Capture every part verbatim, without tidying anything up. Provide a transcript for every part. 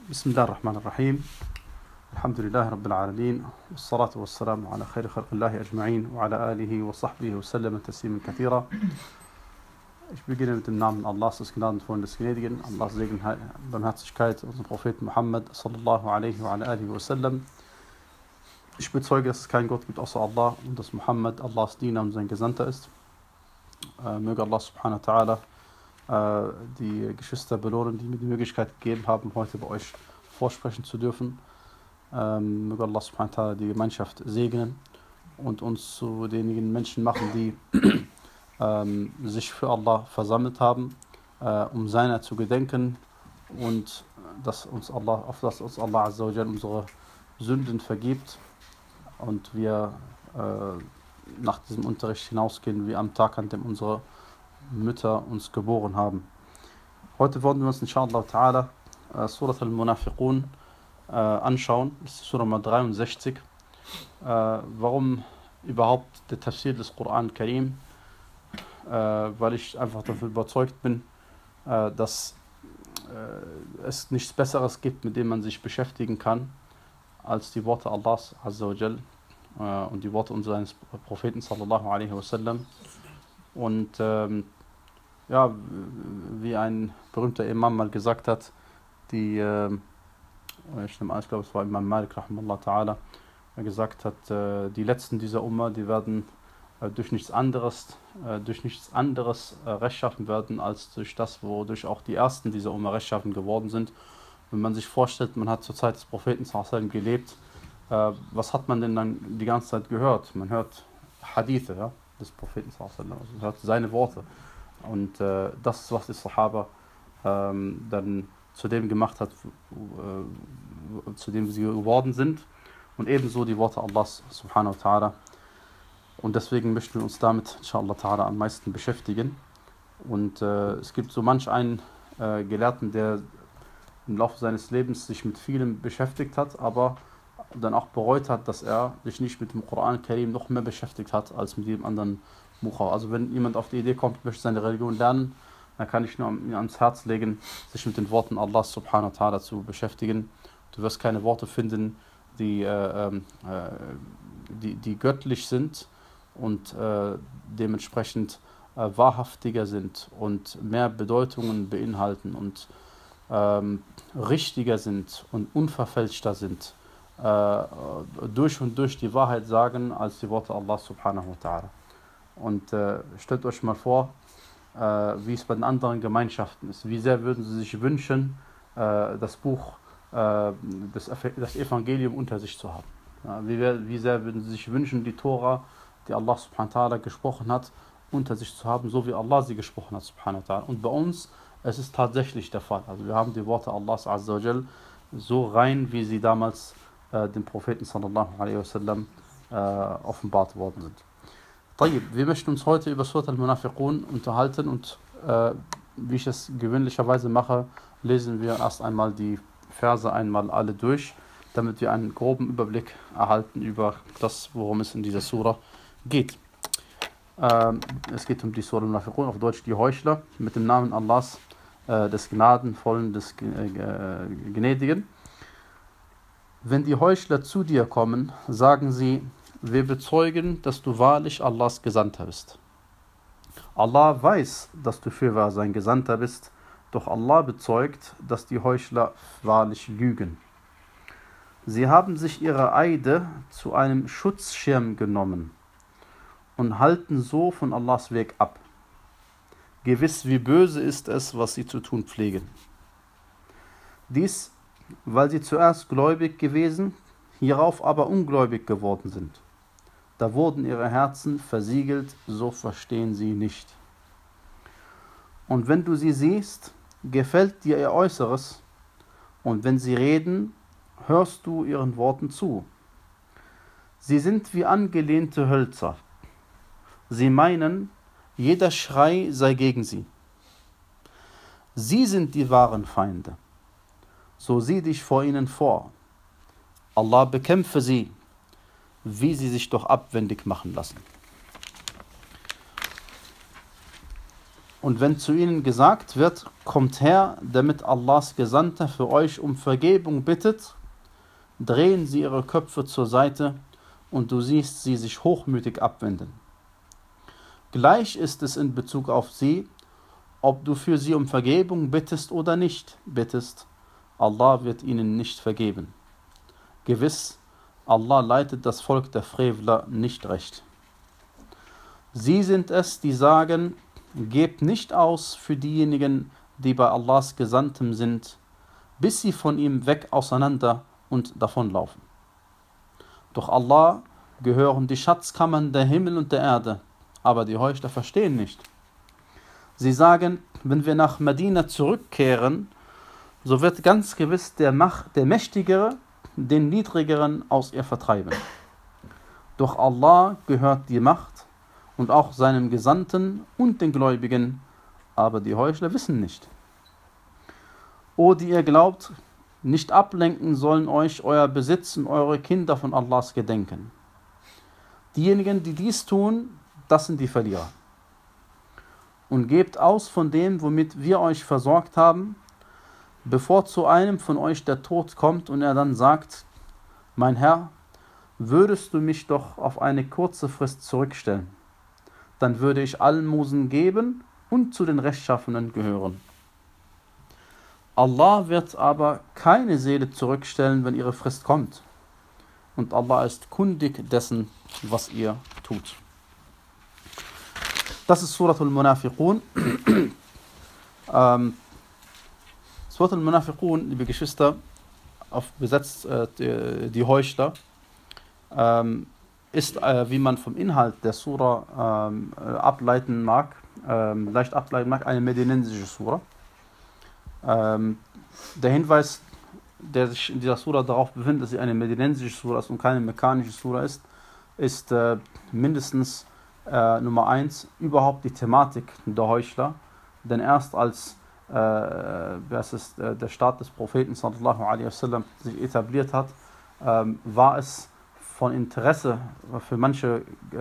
بسم الله الرحمن الرحيم الحمد لله رب العالمين والصلاة والسلام على خير خلق الله أجمعين وعلى آله وصحبه وسلم تسليما كثيرا. Ich beginne mit dem Namen Allahs, des Gnadenvollen, des Gnädigen, Allahs Segen, Barmherzigkeit, unserem Propheten Muhammad sallallahu alaihi wa alihi wa sallam. Ich bezeuge, dass es keinen Gott gibt außer Allah und dass Muhammad Allahs Diener und sein Gesandter ist. Äh, möge Allah subhanahu wa ta'ala äh, die Geschwister belohnen, die mir die Möglichkeit gegeben haben, heute bei euch vorsprechen zu dürfen. Ähm, möge Allah subhanahu wa ta'ala die Gemeinschaft segnen und uns zu denjenigen Menschen machen, die ähm, sich für Allah versammelt haben, äh, um seiner zu gedenken und dass uns Allah, auf das uns Allah azza wa jal unsere Sünden vergibt und wir äh, nach diesem Unterricht hinausgehen wie am Tag, an dem unsere Mütter uns geboren haben. Heute wollen wir uns inshallah ta'ala äh, Surat al-Munafiqun äh, anschauen. Das ist Surah Nummer dreiundsechzig. Äh, warum überhaupt der Tafsir des Koran Karim? Äh, weil ich einfach davon überzeugt bin, äh, dass äh, es nichts Besseres gibt, mit dem man sich beschäftigen kann, als die Worte Allahs azza wa jal äh, und die Worte unseres Propheten sallallahu alaihi wasallam. Und ähm, ja, wie ein berühmter Imam mal gesagt hat, die, äh, ich nehme an, ich glaube es war Imam Malik rahmallah ta'ala, der gesagt hat, äh, die letzten dieser Umma, die werden äh, durch nichts anderes, äh, durch nichts anderes äh, rechtschaffen werden, als durch das, wodurch auch die ersten dieser Umma rechtschaffen geworden sind. Wenn man sich vorstellt, man hat zur Zeit des Propheten sallallahu alaihi wasallam gelebt, äh, was hat man denn dann die ganze Zeit gehört? Man hört Hadithe, ja, des Propheten sallallahu alaihi wasallam, also man hört seine Worte. Und äh, das ist, was die Sahaba ähm, dann zu dem gemacht hat, äh, zu dem sie geworden sind. Und ebenso die Worte Allahs subhanahu wa ta'ala. Und deswegen möchten wir uns damit inshallah ta'ala am meisten beschäftigen. Und äh, es gibt so manch einen äh, Gelehrten, der im Laufe seines Lebens sich mit vielem beschäftigt hat, aber dann auch bereut hat, dass er sich nicht mit dem Koran Karim noch mehr beschäftigt hat als mit jedem anderen Buch. Also wenn jemand auf die Idee kommt, möchte seine Religion lernen, dann kann ich nur ans Herz legen, sich mit den Worten Allahs subhanahu wa ta'ala zu beschäftigen. Du wirst keine Worte finden, die, äh, äh, die, die göttlich sind und äh, dementsprechend äh, wahrhaftiger sind und mehr Bedeutungen beinhalten und ähm, richtiger sind und unverfälschter sind, äh, durch und durch die Wahrheit sagen, als die Worte Allah subhanahu wa ta'ala. Und äh, stellt euch mal vor, äh, wie es bei den anderen Gemeinschaften ist. Wie sehr würden sie sich wünschen, äh, das Buch, äh, das, das Evangelium unter sich zu haben. Ja, wie, wie sehr würden sie sich wünschen, die Tora, die Allah subhanahu wa ta'ala gesprochen hat, unter sich zu haben, so wie Allah sie gesprochen hat subhanahu wa ta'ala. Und bei uns, es ist tatsächlich der Fall. Also wir haben die Worte Allahs azza wa jal so rein, wie sie damals äh, dem Propheten sallallahu alaihi wasallam äh, offenbart worden sind. Wir möchten uns heute über Surat al-Munafiqun unterhalten und äh, wie ich es gewöhnlicherweise mache, lesen wir erst einmal die Verse einmal alle durch, damit wir einen groben Überblick erhalten über das, worum es in dieser Sura geht. Ähm, es geht um die Surat al-Munafiqun, auf Deutsch die Heuchler, mit dem Namen Allahs, äh, des Gnadenvollen, des äh, Gnädigen. Wenn die Heuchler zu dir kommen, sagen sie: Wir bezeugen, dass du wahrlich Allahs Gesandter bist. Allah weiß, dass du fürwahr sein Gesandter bist, doch Allah bezeugt, dass die Heuchler wahrlich lügen. Sie haben sich ihre Eide zu einem Schutzschirm genommen und halten so von Allahs Weg ab. Gewiss, wie böse ist es, was sie zu tun pflegen. Dies, weil sie zuerst gläubig gewesen, hierauf aber ungläubig geworden sind. Da wurden ihre Herzen versiegelt, so verstehen sie nicht. Und wenn du sie siehst, gefällt dir ihr Äußeres, und wenn sie reden, hörst du ihren Worten zu. Sie sind wie angelehnte Hölzer. Sie meinen, jeder Schrei sei gegen sie. Sie sind die wahren Feinde. So sieh dich vor ihnen vor. Allah bekämpfe sie, wie sie sich doch abwendig machen lassen. Und wenn zu ihnen gesagt wird, kommt her, damit Allahs Gesandter für euch um Vergebung bittet, drehen sie ihre Köpfe zur Seite und du siehst sie sich hochmütig abwenden. Gleich ist es in Bezug auf sie, ob du für sie um Vergebung bittest oder nicht bittest. Allah wird ihnen nicht vergeben. Gewiss, Allah leitet das Volk der Frevler nicht recht. Sie sind es, die sagen, gebt nicht aus für diejenigen, die bei Allahs Gesandtem sind, bis sie von ihm weg auseinander und davonlaufen. Doch Allah gehören die Schatzkammern der Himmel und der Erde, aber die Heuchler verstehen nicht. Sie sagen, wenn wir nach Medina zurückkehren, so wird ganz gewiss der, Mach, der Mächtigere den Niedrigeren aus ihr vertreiben. Doch Allah gehört die Macht und auch seinem Gesandten und den Gläubigen, aber die Heuchler wissen nicht. O, die ihr glaubt, nicht ablenken sollen euch euer Besitz und eure Kinder von Allahs Gedenken. Diejenigen, die dies tun, das sind die Verlierer. Und gebt aus von dem, womit wir euch versorgt haben, bevor zu einem von euch der Tod kommt und er dann sagt, mein Herr, würdest du mich doch auf eine kurze Frist zurückstellen, dann würde ich Almosen geben und zu den Rechtschaffenen gehören. Allah wird aber keine Seele zurückstellen, wenn ihre Frist kommt. Und Allah ist kundig dessen, was ihr tut. Das ist Surat al-Munafiqun. ähm, Surat al-Munafiqun, liebe Geschwister, auf besetzt äh, die, die Heuchler, ähm, ist, äh, wie man vom Inhalt der Sura ähm, ableiten mag, ähm, leicht ableiten mag, eine medinensische Sura. Ähm, der Hinweis, der sich in dieser Sura darauf befindet, dass sie eine medinensische Sura ist und keine mekkanische Sura ist, ist äh, mindestens äh, Nummer eins, überhaupt die Thematik der Heuchler. Denn erst als äh, das ist, äh, der Staat des Propheten sallallahu alaihi wasallam sich etabliert hat, ähm, war es von Interesse für manche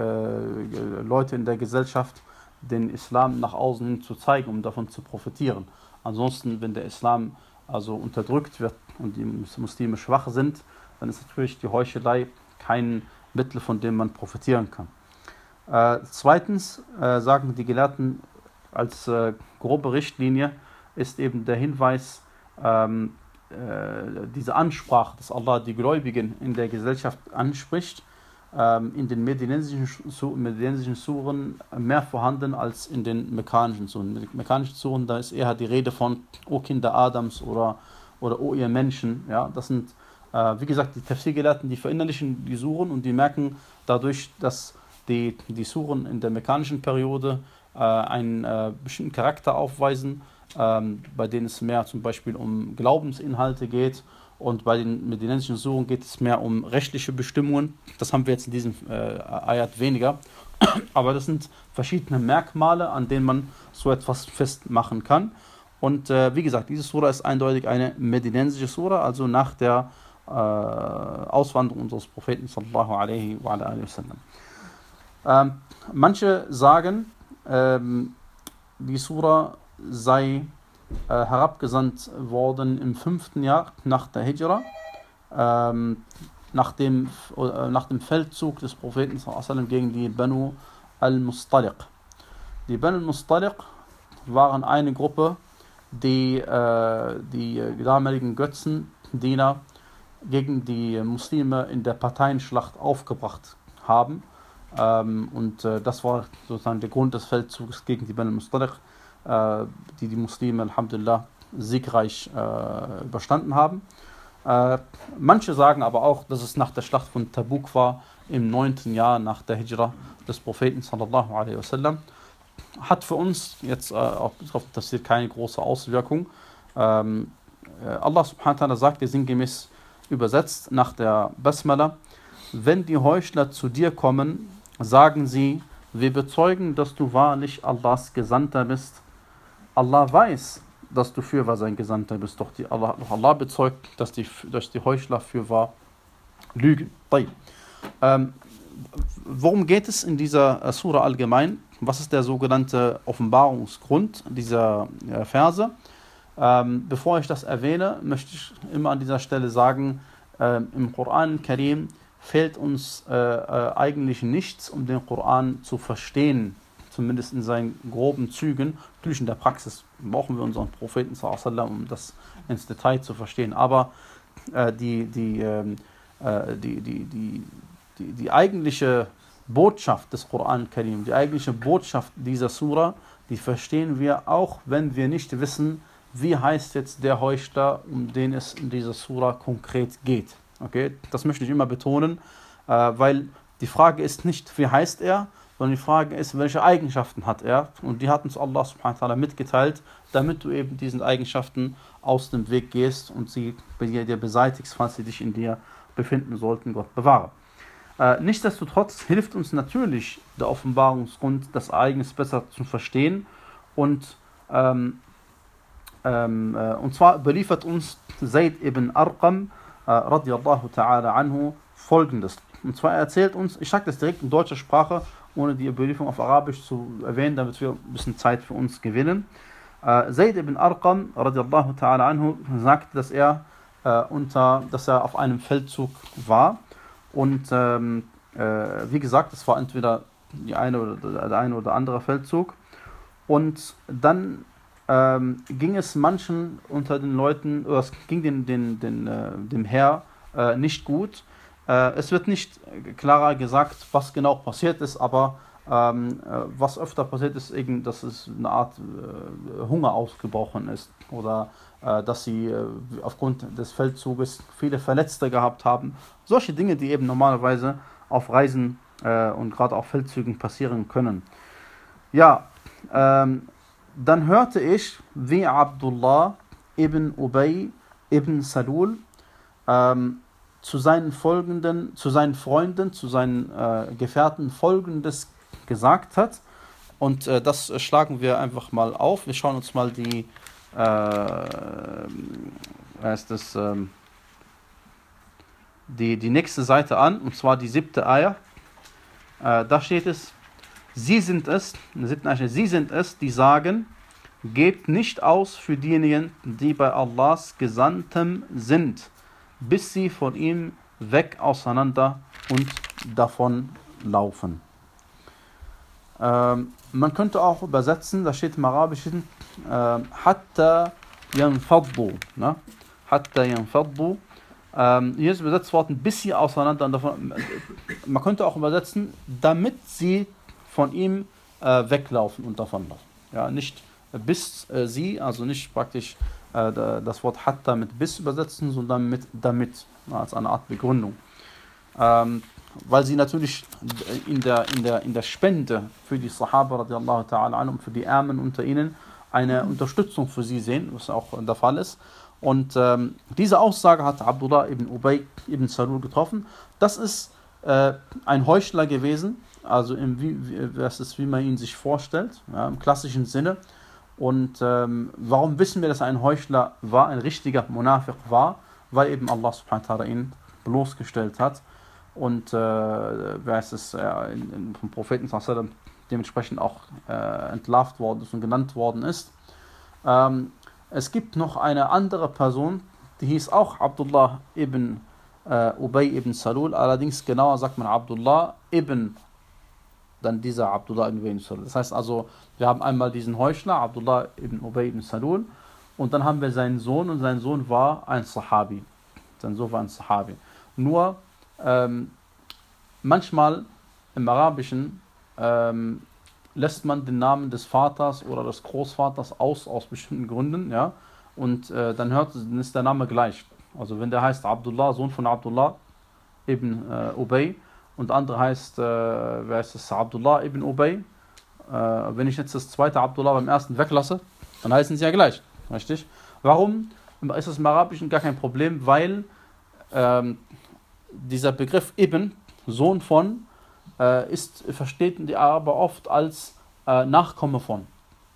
äh, Leute in der Gesellschaft, den Islam nach außen hin zu zeigen, um davon zu profitieren. Ansonsten, wenn der Islam also unterdrückt wird und die Muslime schwach sind, dann ist natürlich die Heuchelei kein Mittel, von dem man profitieren kann. Äh, zweitens äh, sagen die Gelehrten, als äh, grobe Richtlinie ist eben der Hinweis, ähm, äh, diese Ansprache, dass Allah die Gläubigen in der Gesellschaft anspricht, ähm, in den medinensischen, medinensischen Suren mehr vorhanden als in den mekkanischen Suren. In den mekkanischen Suren, da ist eher die Rede von O Kinder Adams oder, oder O ihr Menschen. Ja, das sind, äh, wie gesagt, die Tafsir-Gelehrten, die verinnerlichen die Suren und die merken dadurch, dass die, die Suren in der mekkanischen Periode äh, einen äh, bestimmten Charakter aufweisen, ähm, bei denen es mehr zum Beispiel um Glaubensinhalte geht, und bei den medinensischen Suren geht es mehr um rechtliche Bestimmungen. Das haben wir jetzt in diesem äh, Ayat weniger. Aber das sind verschiedene Merkmale, an denen man so etwas festmachen kann. Und äh, wie gesagt, diese Sura ist eindeutig eine medinensische Sura, also nach der äh, Auswanderung unseres Propheten sallallahu alaihi wa sallam. Ähm, manche sagen, ähm, die Sura sei äh, herabgesandt worden im fünften Jahr nach der Hijra, ähm, nach, dem, äh, nach dem Feldzug des Propheten sallallahu alaihi wa sallam gegen die Banu al-Mustaliq. Die Banu al-Mustaliq waren eine Gruppe, die äh, die damaligen Götzendiener gegen die Muslime in der Parteienschlacht aufgebracht haben. Ähm, und äh, das war sozusagen der Grund des Feldzuges gegen die Banu al-Mustaliq, äh, die die Muslime, alhamdulillah, siegreich äh, überstanden haben. Äh, manche sagen aber auch, dass es nach der Schlacht von Tabuk war, im neunten Jahr nach der Hijra des Propheten sallallahu alaihi wasallam. Hat für uns jetzt äh, auch auf das hier keine große Auswirkung. Ähm, äh, Allah subhanahu wa ta'ala sagt dir sinngemäß übersetzt nach der Basmala: Wenn die Heuchler zu dir kommen, sagen sie, wir bezeugen, dass du wahrlich Allahs Gesandter bist. Allah weiß, dass du fürwahr sein Gesandter bist, doch, die Allah, doch Allah bezeugt, dass die, dass die Heuchler fürwahr lügen. Ähm, worum geht es in dieser äh, Sura allgemein? Was ist der sogenannte Offenbarungsgrund dieser äh, Verse? Ähm, bevor ich das erwähne, möchte ich immer an dieser Stelle sagen, äh, im Koran Karim fehlt uns äh, äh, eigentlich nichts, um den Koran zu verstehen, zumindest in seinen groben Zügen. Natürlich in der Praxis brauchen wir unseren Propheten, um das ins Detail zu verstehen, aber äh, die, die, äh, die, die, die, die, die eigentliche Botschaft des Koran Karim, die eigentliche Botschaft dieser Sura, die verstehen wir auch, wenn wir nicht wissen, wie heißt jetzt der Heuchler, um den es in dieser Sura konkret geht. Okay? Das möchte ich immer betonen, äh, weil die Frage ist nicht, wie heißt er, sondern die Frage ist, welche Eigenschaften hat er. Und die hat uns Allah subhanahu wa ta'ala mitgeteilt, damit du eben diesen Eigenschaften aus dem Weg gehst und sie bei dir beseitigst, falls sie dich in dir befinden sollten. Gott bewahre. Äh, nichtsdestotrotz hilft uns natürlich der Offenbarungsgrund, das Ereignis besser zu verstehen. Und, ähm, ähm, äh, und zwar überliefert uns Zayd ibn Arqam äh, radiallahu ta'ala anhu folgendes. Und zwar er erzählt uns, ich sage das direkt in deutscher Sprache, ohne die Überlieferung auf Arabisch zu erwähnen, damit wir ein bisschen Zeit für uns gewinnen. Äh, Zayd ibn Arqam radiallahu ta'ala anhu sagte, dass er, äh, unter, dass er auf einem Feldzug war. Und ähm, äh, wie gesagt, es war entweder die eine oder der eine oder andere Feldzug. Und dann ähm, ging es manchen unter den Leuten, oder es ging den, den, den, äh, dem Heer äh, nicht gut. Äh, es wird nicht klarer gesagt, was genau passiert ist, aber ähm, äh, was öfter passiert ist, eben, dass es eine Art äh, Hunger ausgebrochen ist oder äh, dass sie äh, aufgrund des Feldzuges viele Verletzte gehabt haben. Solche Dinge, die eben normalerweise auf Reisen äh, und gerade auf Feldzügen passieren können. Ja, ähm, dann hörte ich, wie Abdullah ibn Ubay ibn Salul ähm, zu seinen folgenden, zu seinen Freunden, zu seinen äh, Gefährten folgendes gesagt hat. Und äh, das äh, schlagen wir einfach mal auf. Wir schauen uns mal die äh, heißt das, ähm, die, die nächste Seite an, und zwar die siebte Ayah. Äh, da steht es, sie sind es, in der siebten Ayah, sie sind es, die sagen, gebt nicht aus für diejenigen, die bei Allahs Gesandtem sind, bis sie von ihm weg auseinander und davon laufen. Ähm, man könnte auch übersetzen, da steht im Arabischen, äh, hatta yanfaddu, ne? Hatta yanfaddu. Ähm, hier ist übersetzt worden, bis sie auseinander und davon. Man könnte auch übersetzen, damit sie von ihm äh, weglaufen und davonlaufen. Ja, nicht bis äh, sie, also nicht praktisch äh, das Wort hatta mit bis übersetzen, sondern mit damit, als eine Art Begründung. Ähm, weil sie natürlich in der, in, der, in der Spende für die Sahaba radiallahu ta'ala anhum, für die Ärmen unter ihnen, eine Unterstützung für sie sehen, was auch der Fall ist. Und ähm, diese Aussage hat Abdullah ibn Ubay ibn Salul getroffen. Das ist äh, ein Heuchler gewesen, also im, wie, das ist, wie man ihn sich vorstellt, ja, im klassischen Sinne. Und ähm, warum wissen wir, dass er ein Heuchler war, ein richtiger Munafiq war? Weil eben Allah subhanahu wa ta'ala ihn bloßgestellt hat. Und äh, wer ist es, äh, in, in, vom Propheten sallam dementsprechend auch äh, entlarvt worden ist und genannt worden ist. Ähm, es gibt noch eine andere Person, die hieß auch Abdullah ibn äh, Ubay ibn Salul, allerdings genauer sagt man Abdullah ibn, dann dieser Abdullah ibn Ubay ibn Salul. Das heißt also, wir haben einmal diesen Heuchler, Abdullah ibn Ubay ibn Salul, und dann haben wir seinen Sohn, und sein Sohn war ein Sahabi. Sein Sohn war ein Sahabi. Nur Ähm, manchmal im Arabischen ähm, lässt man den Namen des Vaters oder des Großvaters aus, aus bestimmten Gründen, ja, und äh, dann, hört, dann ist der Name gleich. Also wenn der heißt Abdullah, Sohn von Abdullah ibn äh, Ubay, und der andere heißt, äh, wer ist das, Abdullah ibn Ubay, äh, wenn ich jetzt das zweite Abdullah beim ersten weglasse, dann heißen sie ja gleich, richtig? Warum ist das im Arabischen gar kein Problem? Weil ähm, dieser Begriff Ibn, Sohn von, äh, ist, versteht die Araber oft als äh, Nachkomme von.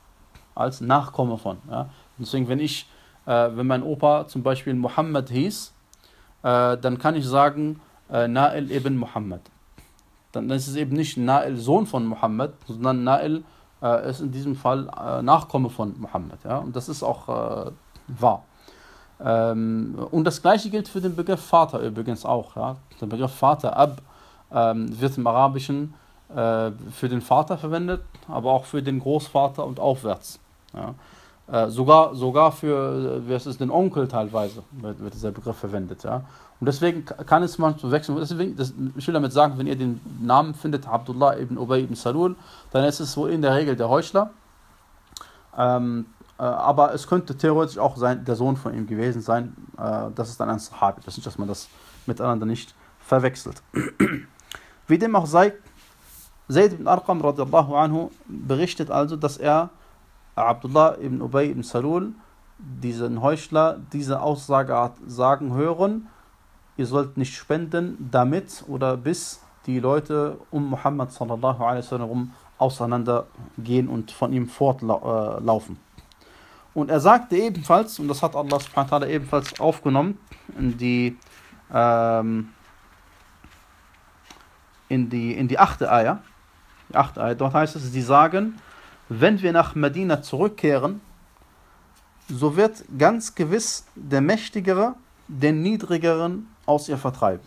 Als Nachkomme von. Ja? Deswegen, wenn ich, äh, wenn mein Opa zum Beispiel Muhammad hieß, äh, dann kann ich sagen, äh, Nail ibn Muhammad. dann ist es eben nicht Nail Sohn von Mohammed, sondern Nail äh, ist in diesem Fall äh, Nachkomme von Mohammed. Ja? Und das ist auch äh, wahr. Ähm, und das gleiche gilt für den Begriff Vater übrigens auch. Ja? Der Begriff Vater, Ab, ähm, wird im Arabischen äh, für den Vater verwendet, aber auch für den Großvater und aufwärts. Ja? Äh, sogar, sogar für wie es ist, den Onkel teilweise wird, wird dieser Begriff verwendet. Ja? Und deswegen kann es manchmal wechseln. Deswegen, das, ich will damit sagen, wenn ihr den Namen findet, Abdullah ibn Ubay ibn Salul, dann ist es wohl in der Regel der Heuchler. Ähm, äh, aber es könnte theoretisch auch sein, der Sohn von ihm gewesen sein. Äh, das ist dann ein Sahabi. Das ist nicht, dass man das miteinander nicht verwechselt. Wie dem auch sei, Zayd ibn Arqam radiallahu anhu berichtet also, dass er Abdullah ibn Ubay ibn Salul, diesen Heuchler, diese Aussage hat sagen hören, ihr sollt nicht spenden, damit oder bis die Leute um Muhammad sallallahu alaihi wasallam auseinandergehen und von ihm fortlaufen. Und er sagte ebenfalls, und das hat Allah subhanahu wa ta'ala ebenfalls aufgenommen, in die, ähm, in die, in die achte Ayah, die achte Ayah, dort heißt es, sie sagen, wenn wir nach Medina zurückkehren, so wird ganz gewiss der Mächtigere den Niedrigeren aus ihr vertreiben.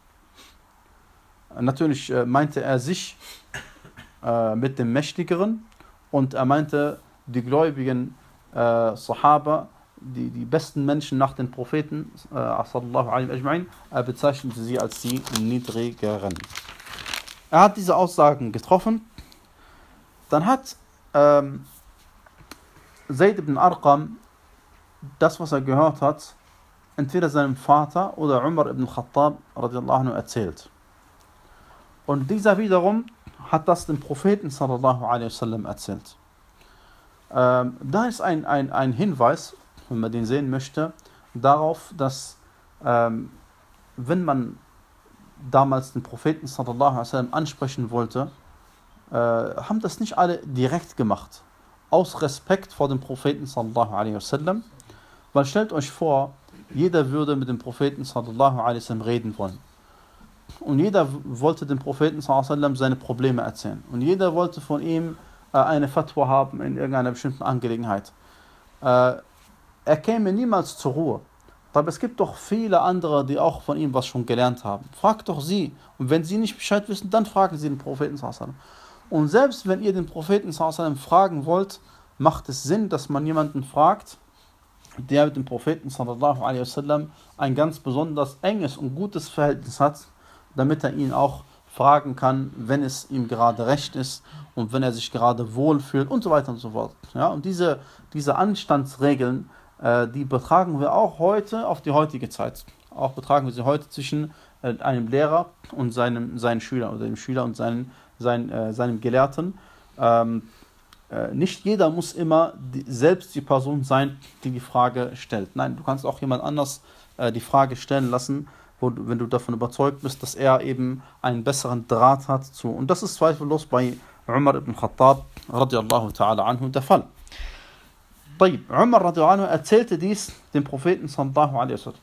Natürlich äh, meinte er sich äh, mit dem Mächtigeren und er meinte die gläubigen äh, Sahaba, die, die besten Menschen nach den Propheten, äh, sallallahu alaihi wa er bezeichnete sie als die Niedrigeren. Er hat diese Aussagen getroffen. Dann hat ähm, Zayd ibn Arqam das, was er gehört hat, entweder seinem Vater oder Umar ibn Khattab radiallahu anhu erzählt. Und dieser wiederum hat das dem Propheten sallallahu alaihi wasallam erzählt. Ähm, da ist ein, ein, ein Hinweis, wenn man den sehen möchte, darauf, dass ähm, wenn man damals den Propheten sallallahu alaihi wasallam ansprechen wollte, äh, haben das nicht alle direkt gemacht. Aus Respekt vor dem Propheten sallallahu alaihi wasallam. Weil stellt euch vor, jeder würde mit dem Propheten sallallahu alaihi wasallam reden wollen. Und jeder wollte dem Propheten sallallahu alaihi wasallam seine Probleme erzählen. Und jeder wollte von ihm äh, eine Fatwa haben in irgendeiner bestimmten Angelegenheit. Äh, er käme niemals zur Ruhe. Aber es gibt doch viele andere, die auch von ihm was schon gelernt haben. Fragt doch sie. Und wenn sie nicht Bescheid wissen, dann fragen sie den Propheten sallallahu alaihi wasallam. Und selbst wenn ihr den Propheten sallallahu alaihi wasallam fragen wollt, macht es Sinn, dass man jemanden fragt, der mit dem Propheten sallallahu alaihi wasallam ein ganz besonders enges und gutes Verhältnis hat, damit er ihn auch fragen kann, wenn es ihm gerade recht ist und wenn er sich gerade wohlfühlt und so weiter und so fort. Ja, und diese, diese Anstandsregeln, äh, die betragen wir auch heute auf die heutige Zeit. Auch betragen wir sie heute zwischen äh, einem Lehrer und seinem, seinen Schüler oder dem Schüler und seinen, sein, äh, seinem Gelehrten. Ähm, äh, nicht jeder muss immer die, selbst die Person sein, die die Frage stellt. Nein, du kannst auch jemand anders äh, die Frage stellen lassen, wo du, wenn du davon überzeugt bist, dass er eben einen besseren Draht hat zu. Und das ist zweifellos bei Umar ibn Khattab radiallahu ta'ala anhu der Fall. Umar radiallahu anhu erzählte dies dem Propheten sallallahu alaihi wasallam.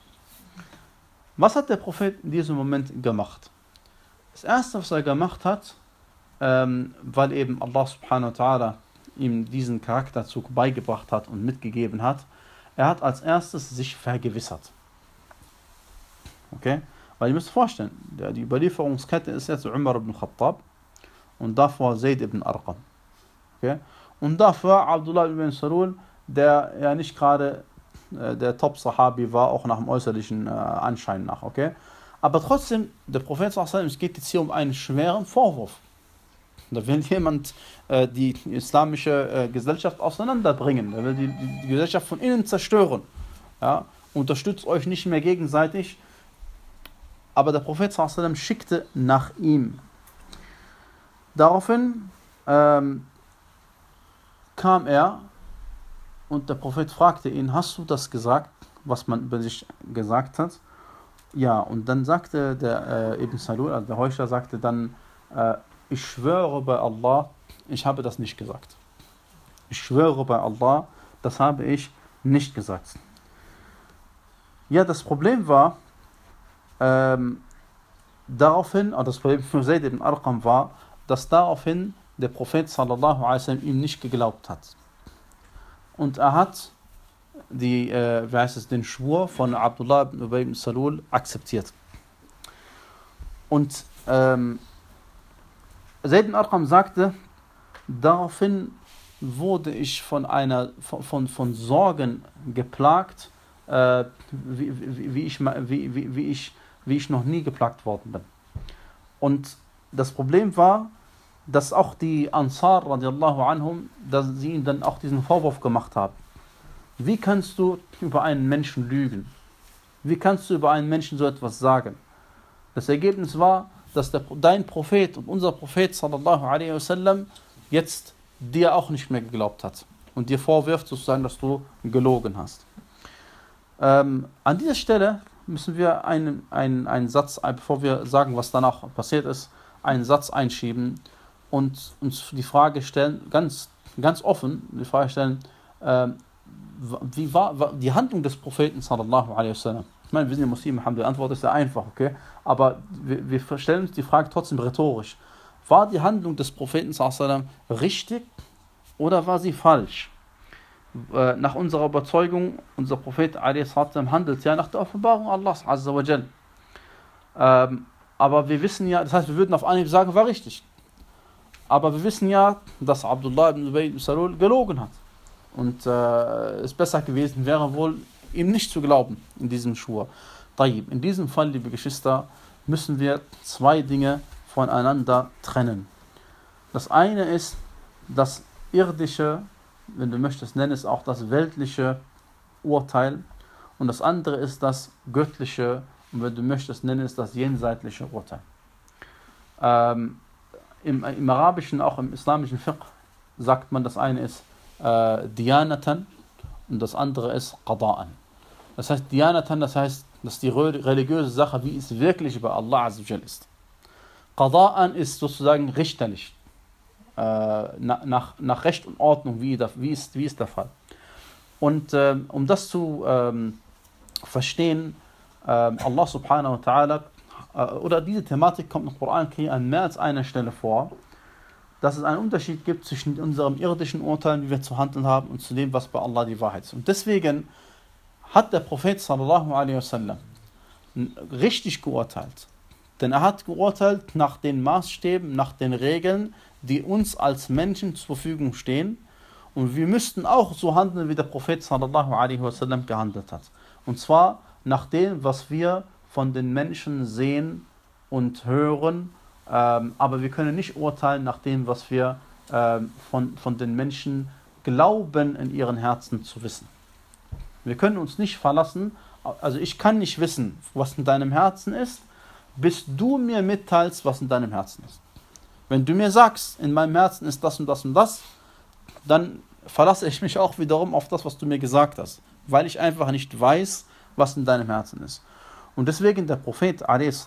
Was hat der Prophet in diesem Moment gemacht? Das erste, was er gemacht hat, ähm, weil eben Allah subhanahu wa ta'ala ihm diesen Charakterzug beigebracht hat und mitgegeben hat, er hat als erstes sich vergewissert. Okay? Weil ihr müsst vorstellen, die Überlieferungskette ist jetzt Umar ibn Khattab und davor Zayd ibn Arqam. Okay? Und davor Abdullah ibn Salul, der ja nicht gerade äh, der Top-Sahabi war, auch nach dem äußerlichen äh, Anschein nach. Okay? Aber trotzdem, der Prophet sallallahu alaihi wasallam, es geht jetzt hier um einen schweren Vorwurf. Da will jemand äh, die islamische äh, Gesellschaft auseinanderbringen. Da will die, die, die Gesellschaft von innen zerstören. Ja? Unterstützt euch nicht mehr gegenseitig. Aber der Prophet sallallahu alaihi wasallam schickte nach ihm. Daraufhin ähm, kam er und der Prophet fragte ihn, hast du das gesagt, was man über sich gesagt hat? Ja, und dann sagte der äh, Ibn Salul, also der Heuchler, sagte dann, äh, ich schwöre bei Allah, ich habe das nicht gesagt. Ich schwöre bei Allah, das habe ich nicht gesagt. Ja, das Problem war, ähm, daraufhin, und das Problem für Zayd ibn Arqam war, dass daraufhin der Prophet sallallahu alaihi wasallam ihm nicht geglaubt hat. Und er hat die, äh, wie heißt es, den Schwur von Abdullah ibn Ubay ibn Salul akzeptiert. Und ähm, Zayd ibn Arqam sagte, daraufhin wurde ich von einer von, von, von Sorgen geplagt, äh, wie, wie, wie, ich, wie, wie, wie, ich, wie ich noch nie geplagt worden bin. Und das Problem war, dass auch die Ansar radiallahu anhum, dass sie ihm dann auch diesen Vorwurf gemacht haben. Wie kannst du über einen Menschen lügen? Wie kannst du über einen Menschen so etwas sagen? Das Ergebnis war, dass der, dein Prophet und unser Prophet sallallahu alaihi wasallam jetzt dir auch nicht mehr geglaubt hat und dir vorwirft sozusagen, dass du gelogen hast. Ähm, an dieser Stelle müssen wir einen, einen, einen Satz, bevor wir sagen, was danach passiert ist, einen Satz einschieben und uns die Frage stellen, ganz, ganz offen, die Frage stellen, äh, wie war, war die Handlung des Propheten sallallahu alaihi wasallam? Ich meine, wir sind ja Muslime, haben die Antwort ist ja einfach, okay? Aber wir, wir stellen uns die Frage trotzdem rhetorisch. War die Handlung des Propheten sallallahu alaihi wasallam richtig oder war sie falsch? Äh, nach unserer Überzeugung, unser Prophet alaihi wasallam handelt ja nach der Offenbarung Allahs azza wa jal. Ähm, aber wir wissen ja, das heißt, wir würden auf Anhieb sagen, war richtig. Aber wir wissen ja, dass Abdullah ibn Ubay ibn Salul gelogen hat. Und äh, es besser gewesen wäre wohl, ihm nicht zu glauben in diesem Schwur. In diesem Fall, liebe Geschwister, müssen wir zwei Dinge voneinander trennen. Das eine ist das irdische, wenn du möchtest, nenn es auch das weltliche Urteil. Und das andere ist das göttliche, und wenn du möchtest, nenn es das jenseitliche Urteil. Ähm, im, im Arabischen, auch im islamischen Fiqh, sagt man, das eine ist äh, Diyanatan und das andere ist Qada'an. Das heißt, Diyanatan, das heißt, das ist die religiöse Sache, wie es wirklich bei Allah azza wa jal ist. Qada'an ist sozusagen richterlich, äh, nach, nach Recht und Ordnung, wie, wie, ist, wie ist der Fall. Und äh, um das zu ähm, verstehen, äh, Allah subhanahu wa ta'ala, äh, oder diese Thematik kommt im Koran an mehr als einer Stelle vor, dass es einen Unterschied gibt zwischen unserem irdischen Urteil, wie wir zu handeln haben, und zu dem, was bei Allah die Wahrheit ist. Und deswegen hat der Prophet sallallahu alaihi wasallam richtig geurteilt. Denn er hat geurteilt nach den Maßstäben, nach den Regeln, die uns als Menschen zur Verfügung stehen. Und wir müssten auch so handeln, wie der Prophet sallallahu alaihi wasallam gehandelt hat. Und zwar nach dem, was wir von den Menschen sehen und hören. Ähm, aber wir können nicht urteilen nach dem, was wir ähm, von, von den Menschen glauben, in ihren Herzen zu wissen. Wir können uns nicht verlassen, also ich kann nicht wissen, was in deinem Herzen ist, bis du mir mitteilst, was in deinem Herzen ist. Wenn du mir sagst, in meinem Herzen ist das und das und das, dann verlasse ich mich auch wiederum auf das, was du mir gesagt hast, weil ich einfach nicht weiß, was in deinem Herzen ist. Und deswegen der Prophet a s.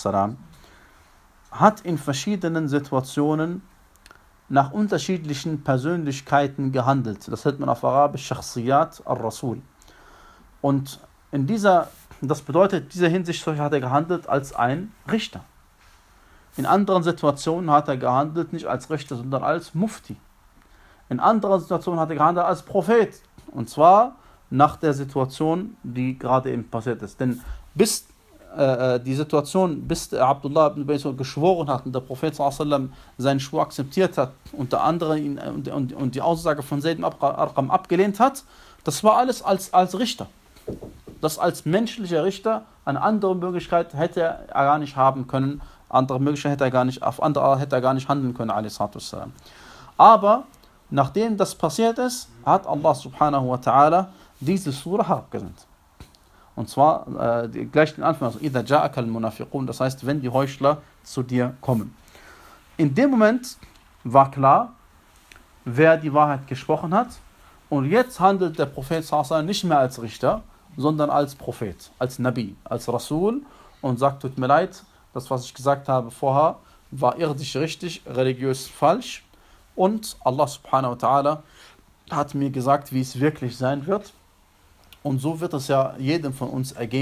hat in verschiedenen Situationen nach unterschiedlichen Persönlichkeiten gehandelt. Das nennt man auf Arabisch Shakhsiyat al-Rasul. Und in dieser, das bedeutet, in dieser Hinsicht hat er gehandelt als ein Richter. In anderen Situationen hat er gehandelt nicht als Richter, sondern als Mufti. In anderen Situationen hat er gehandelt als Prophet. Und zwar nach der Situation, die gerade eben passiert ist. Denn bis äh, die Situation, bis Abdullah ibn Ubay geschworen hat und der Prophet sallallahu alaihi wasallam seinen Schwur akzeptiert hat, unter anderem ihn, und, und, und die Aussage von Zayd ibn Arqam abgelehnt hat, das war alles als, als Richter. Das als menschlicher Richter, eine andere Möglichkeit hätte er gar nicht haben können, andere Möglichkeit hätte er gar nicht, auf andere Art hätte er gar nicht handeln können, alaihi wassalam. Aber nachdem das passiert ist, hat Allah subhanahu wa ta'ala diese Surah herabgesandt. Und zwar äh, gleich den Anfang, also إِذَا جَاءَكَ الْمُنَافِقُونَ, das heißt, wenn die Heuchler zu dir kommen. In dem Moment war klar, wer die Wahrheit gesprochen hat. Und jetzt handelt der Prophet sallallahu nicht mehr als Richter, sondern als Prophet, als Nabi, als Rasul und sagt, tut mir leid, das, was ich gesagt habe vorher, war irdisch richtig, religiös falsch. Und Allah subhanahu wa ta'ala hat mir gesagt, wie es wirklich sein wird. Und so wird es ja jedem von uns ergehen,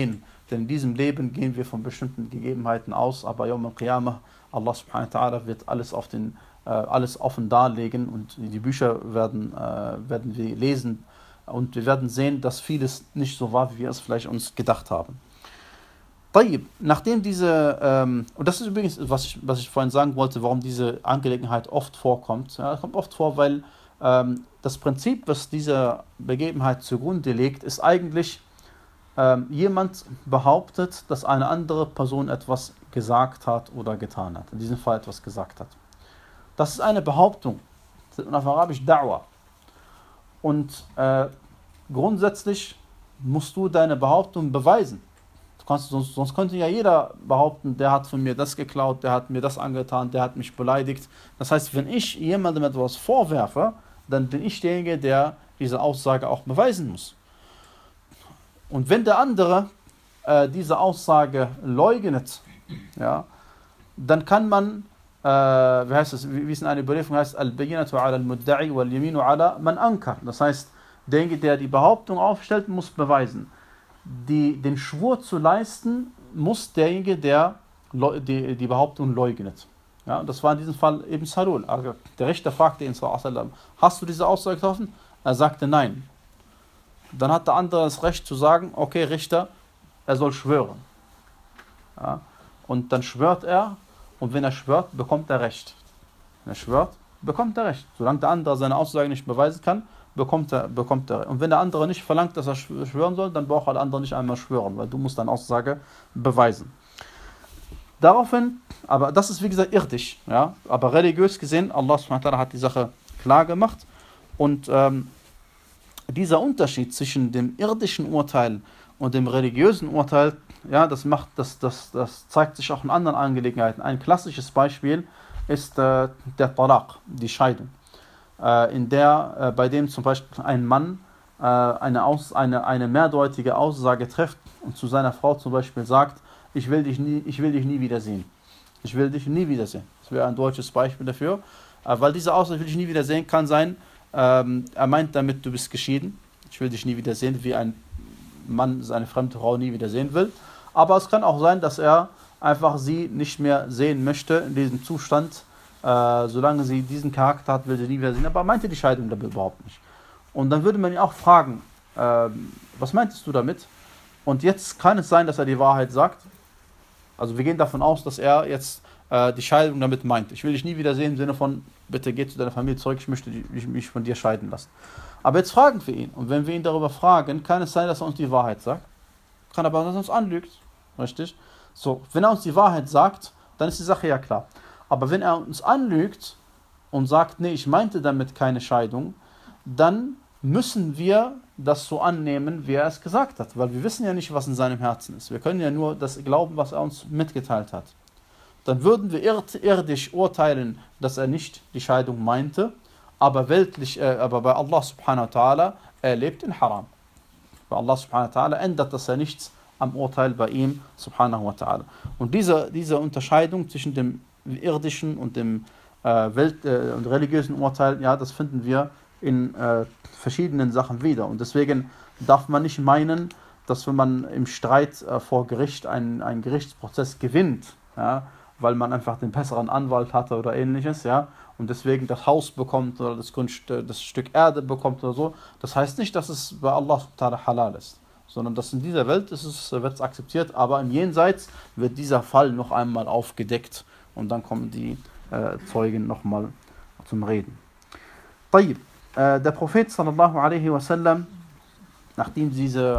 denn in diesem Leben gehen wir von bestimmten Gegebenheiten aus, aber Yawm al-Qiyamah, Allah subhanahu wa ta'ala wird alles, auf den, äh, alles offen darlegen und die Bücher werden, äh, werden wir lesen und wir werden sehen, dass vieles nicht so war, wie wir es vielleicht uns gedacht haben. Tayyib, nachdem diese, ähm, und das ist übrigens, was ich, was ich vorhin sagen wollte, warum diese Angelegenheit oft vorkommt. Ja, kommt oft vor, weil ähm, das Prinzip, was dieser Begebenheit zugrunde legt, ist eigentlich, ähm, jemand behauptet, dass eine andere Person etwas gesagt hat oder getan hat. In diesem Fall etwas gesagt hat. Das ist eine Behauptung. Und auf Arabisch Da'wa. Und äh, grundsätzlich musst du deine Behauptung beweisen. Kannst, sonst, sonst könnte ja jeder behaupten, der hat von mir das geklaut, der hat mir das angetan, der hat mich beleidigt. Das heißt, wenn ich jemandem etwas vorwerfe, dann bin ich derjenige, der diese Aussage auch beweisen muss. Und wenn der andere äh, diese Aussage leugnet, ja, dann kann man, äh, wie heißt es, wie es in einer Überlieferung heißt, al-Bayyinatu ala al-Mudda'i wal-Yaminu ala man ankar. Das heißt, derjenige, der die Behauptung aufstellt, muss beweisen. Die, den Schwur zu leisten, muss derjenige, der die, die Behauptung leugnet. Ja, das war in diesem Fall eben Salul. Also der Richter fragte ihn, hast du diese Aussage getroffen? Er sagte nein. Dann hat der andere das Recht zu sagen, okay Richter, er soll schwören. Ja, und dann schwört er, und wenn er schwört, bekommt er Recht. Wenn er schwört, bekommt er Recht. Solange der andere seine Aussage nicht beweisen kann, bekommt er, bekommt er. Und wenn der andere nicht verlangt, dass er schwören soll, dann braucht der andere nicht einmal schwören, weil du musst deine Aussage beweisen. Daraufhin, aber das ist wie gesagt irdisch, ja, aber religiös gesehen, Allah subhanahu wa ta'ala hat die Sache klar gemacht und ähm, dieser Unterschied zwischen dem irdischen Urteil und dem religiösen Urteil, ja, das macht, das, das, das zeigt sich auch in anderen Angelegenheiten. Ein klassisches Beispiel ist äh, der Talaq, die Scheidung. In der, äh, bei dem zum Beispiel ein Mann äh, eine, Aus, eine, eine mehrdeutige Aussage trifft und zu seiner Frau zum Beispiel sagt, ich will dich nie, ich will dich nie wiedersehen. Ich will dich nie wiedersehen. Das wäre ein deutsches Beispiel dafür. Äh, weil diese Aussage, ich will dich nie wiedersehen, kann sein, ähm, er meint damit, du bist geschieden. Ich will dich nie wiedersehen, wie ein Mann seine fremde Frau nie wiedersehen will. Aber es kann auch sein, dass er einfach sie nicht mehr sehen möchte in diesem Zustand. Äh, solange sie diesen Charakter hat, will sie nie wieder sehen. Aber meinte die Scheidung damit überhaupt nicht. Und dann würde man ihn auch fragen, äh, was meintest du damit? Und jetzt kann es sein, dass er die Wahrheit sagt. Also wir gehen davon aus, dass er jetzt äh, die Scheidung damit meint. Ich will dich nie wieder sehen im Sinne von, bitte geh zu deiner Familie zurück, ich möchte die, ich, mich von dir scheiden lassen. Aber jetzt fragen wir ihn. Und wenn wir ihn darüber fragen, kann es sein, dass er uns die Wahrheit sagt. Kann aber, dass er uns anlügt. Richtig? So, wenn er uns die Wahrheit sagt, dann ist die Sache ja klar. Aber wenn er uns anlügt und sagt, nee, ich meinte damit keine Scheidung, dann müssen wir das so annehmen, wie er es gesagt hat. Weil wir wissen ja nicht, was in seinem Herzen ist. Wir können ja nur das glauben, was er uns mitgeteilt hat. Dann würden wir irdisch urteilen, dass er nicht die Scheidung meinte, aber weltlich, äh, aber bei Allah subhanahu wa ta'ala, er lebt in Haram. Bei Allah subhanahu wa ta'ala ändert das ja nichts am Urteil bei ihm subhanahu wa ta'ala. Und diese, diese Unterscheidung zwischen dem irdischen und dem äh, Welt- äh, und religiösen Urteil, ja, das finden wir in äh, verschiedenen Sachen wieder. Und deswegen darf man nicht meinen, dass wenn man im Streit äh, vor Gericht einen, einen Gerichtsprozess gewinnt, ja, weil man einfach den besseren Anwalt hatte oder ähnliches, ja, und deswegen das Haus bekommt oder das, Grund, das Stück Erde bekommt oder so, das heißt nicht, dass es bei Allah halal ist, sondern dass in dieser Welt ist es, wird es akzeptiert, aber im Jenseits wird dieser Fall noch einmal aufgedeckt. Und dann kommen die äh, Zeugen nochmal zum Reden. Tayyib. Äh, der Prophet sallallahu alaihi wasallam, nachdem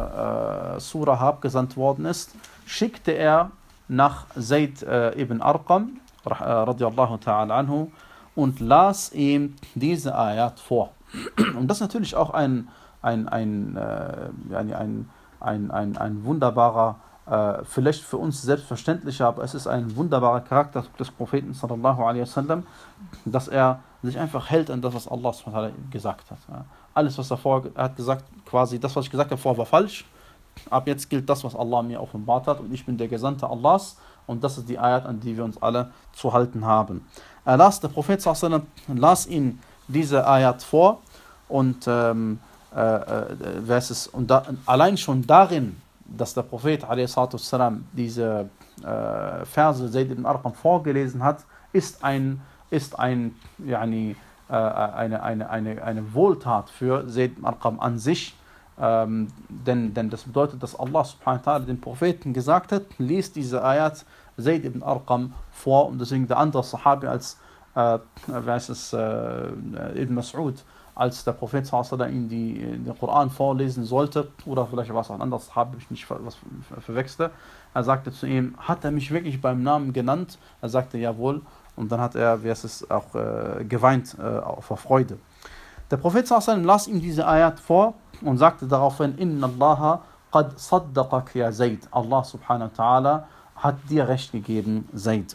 diese äh, Surah abgesandt worden ist, schickte er nach Zayd äh, ibn Arqam, äh, radiallahu ta'ala anhu, und las ihm diese Ayat vor. Und das ist natürlich auch ein, ein, ein, äh, ein, ein, ein, ein, ein wunderbarer, äh, vielleicht für uns selbstverständlicher, aber es ist ein wunderbarer Charakter des Propheten sallallahu alaihi wasallam, dass er sich einfach hält an das, was Allah subhanahu wa ta'ala gesagt hat. Ja. Alles, was er vorher er hat gesagt, quasi das, was ich gesagt habe, vorher war falsch. Ab jetzt gilt das, was Allah mir offenbart hat, und ich bin der Gesandte Allahs, und das ist die Ayat, an die wir uns alle zu halten haben. Er las, der Prophet sallallahu alaihi wasallam las ihm diese Ayat vor, und ähm, äh, äh, es, und da, allein schon darin dass der Prophet a s. diese äh, Verse Zayd ibn Arqam vorgelesen hat, ist ein, ist ein, yani, äh, eine, eine, eine, eine Wohltat für Zayd ibn Arqam an sich. Ähm, denn, denn das bedeutet, dass Allah subhanahu wa ta'ala den Propheten gesagt hat, liest diese Ayat Zayd ibn Arqam vor, und deswegen der andere Sahabi als äh, wer ist es, äh, Ibn Mas'ud, als der Prophet sallallahu alaihi wasallam ihn die, den Koran vorlesen sollte, oder vielleicht war es auch ein anderes Sahabi, ich nicht was verwechsle, er sagte zu ihm, hat er mich wirklich beim Namen genannt? Er sagte, jawohl, und dann hat er, wie es ist, auch äh, geweint äh, vor Freude. Der Prophet sallallahu alaihi wasallam las ihm diese Ayat vor und sagte daraufhin, Inna Allaha qad saddaqak ya Zayd. Allah subhanahu wa ta'ala hat dir recht gegeben, Zayd.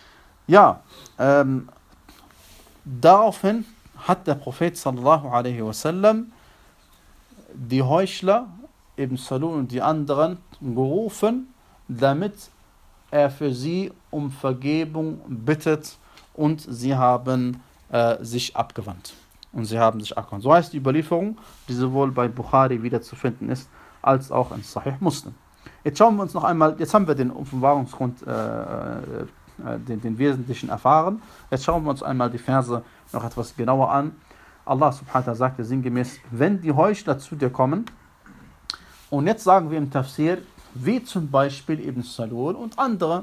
Ja, ähm, daraufhin hat der Prophet sallallahu alaihi wasallam die Heuchler, Ibn Salul und die anderen, gerufen, damit er für sie um Vergebung bittet, und sie haben äh, sich abgewandt. Und sie haben sich abgewandt. So heißt die Überlieferung, die sowohl bei Bukhari wieder zu finden ist, als auch in Sahih Muslim. Jetzt schauen wir uns noch einmal, jetzt haben wir den Offenbarungsgrund, äh, äh, den, den Wesentlichen erfahren. Jetzt schauen wir uns einmal die Verse noch etwas genauer an. Allah subhanahu wa ta'ala sagte sinngemäß, wenn die Heuchler zu dir kommen, und jetzt sagen wir im Tafsir, wie zum Beispiel Ibn Salul und andere,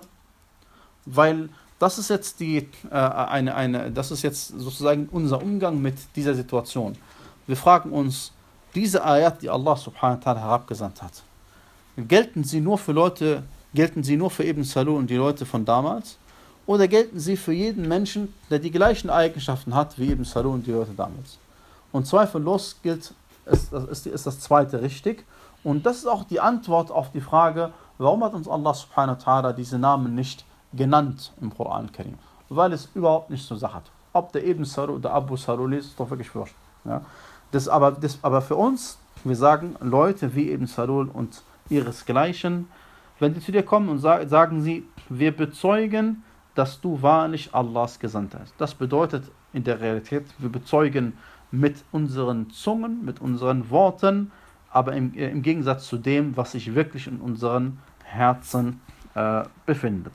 weil das ist jetzt die, äh, eine, eine, das ist jetzt sozusagen unser Umgang mit dieser Situation. Wir fragen uns, diese Ayat, die Allah subhanahu wa ta'ala herabgesandt hat, gelten sie nur für Leute, gelten sie nur für Ibn Salul und die Leute von damals, oder gelten sie für jeden Menschen, der die gleichen Eigenschaften hat wie Ibn Salul und die Leute damals? Und zweifellos gilt, ist, ist, ist das zweite richtig. Und das ist auch die Antwort auf die Frage, warum hat uns Allah subhanahu wa ta'ala diese Namen nicht genannt im Koran Karim? Weil es überhaupt nicht zur Sache hat. Ob der Ibn Salul oder Abu Salul ist, ist doch wirklich wurscht. Ja? Das, aber, das, aber für uns, wir sagen, Leute wie Ibn Salul und ihresgleichen, wenn die zu dir kommen und sa- sagen sie, wir bezeugen, dass du wahrlich Allahs Gesandter bist. Das bedeutet in der Realität, wir bezeugen mit unseren Zungen, mit unseren Worten, aber im, äh, im Gegensatz zu dem, was sich wirklich in unseren Herzen äh, befindet.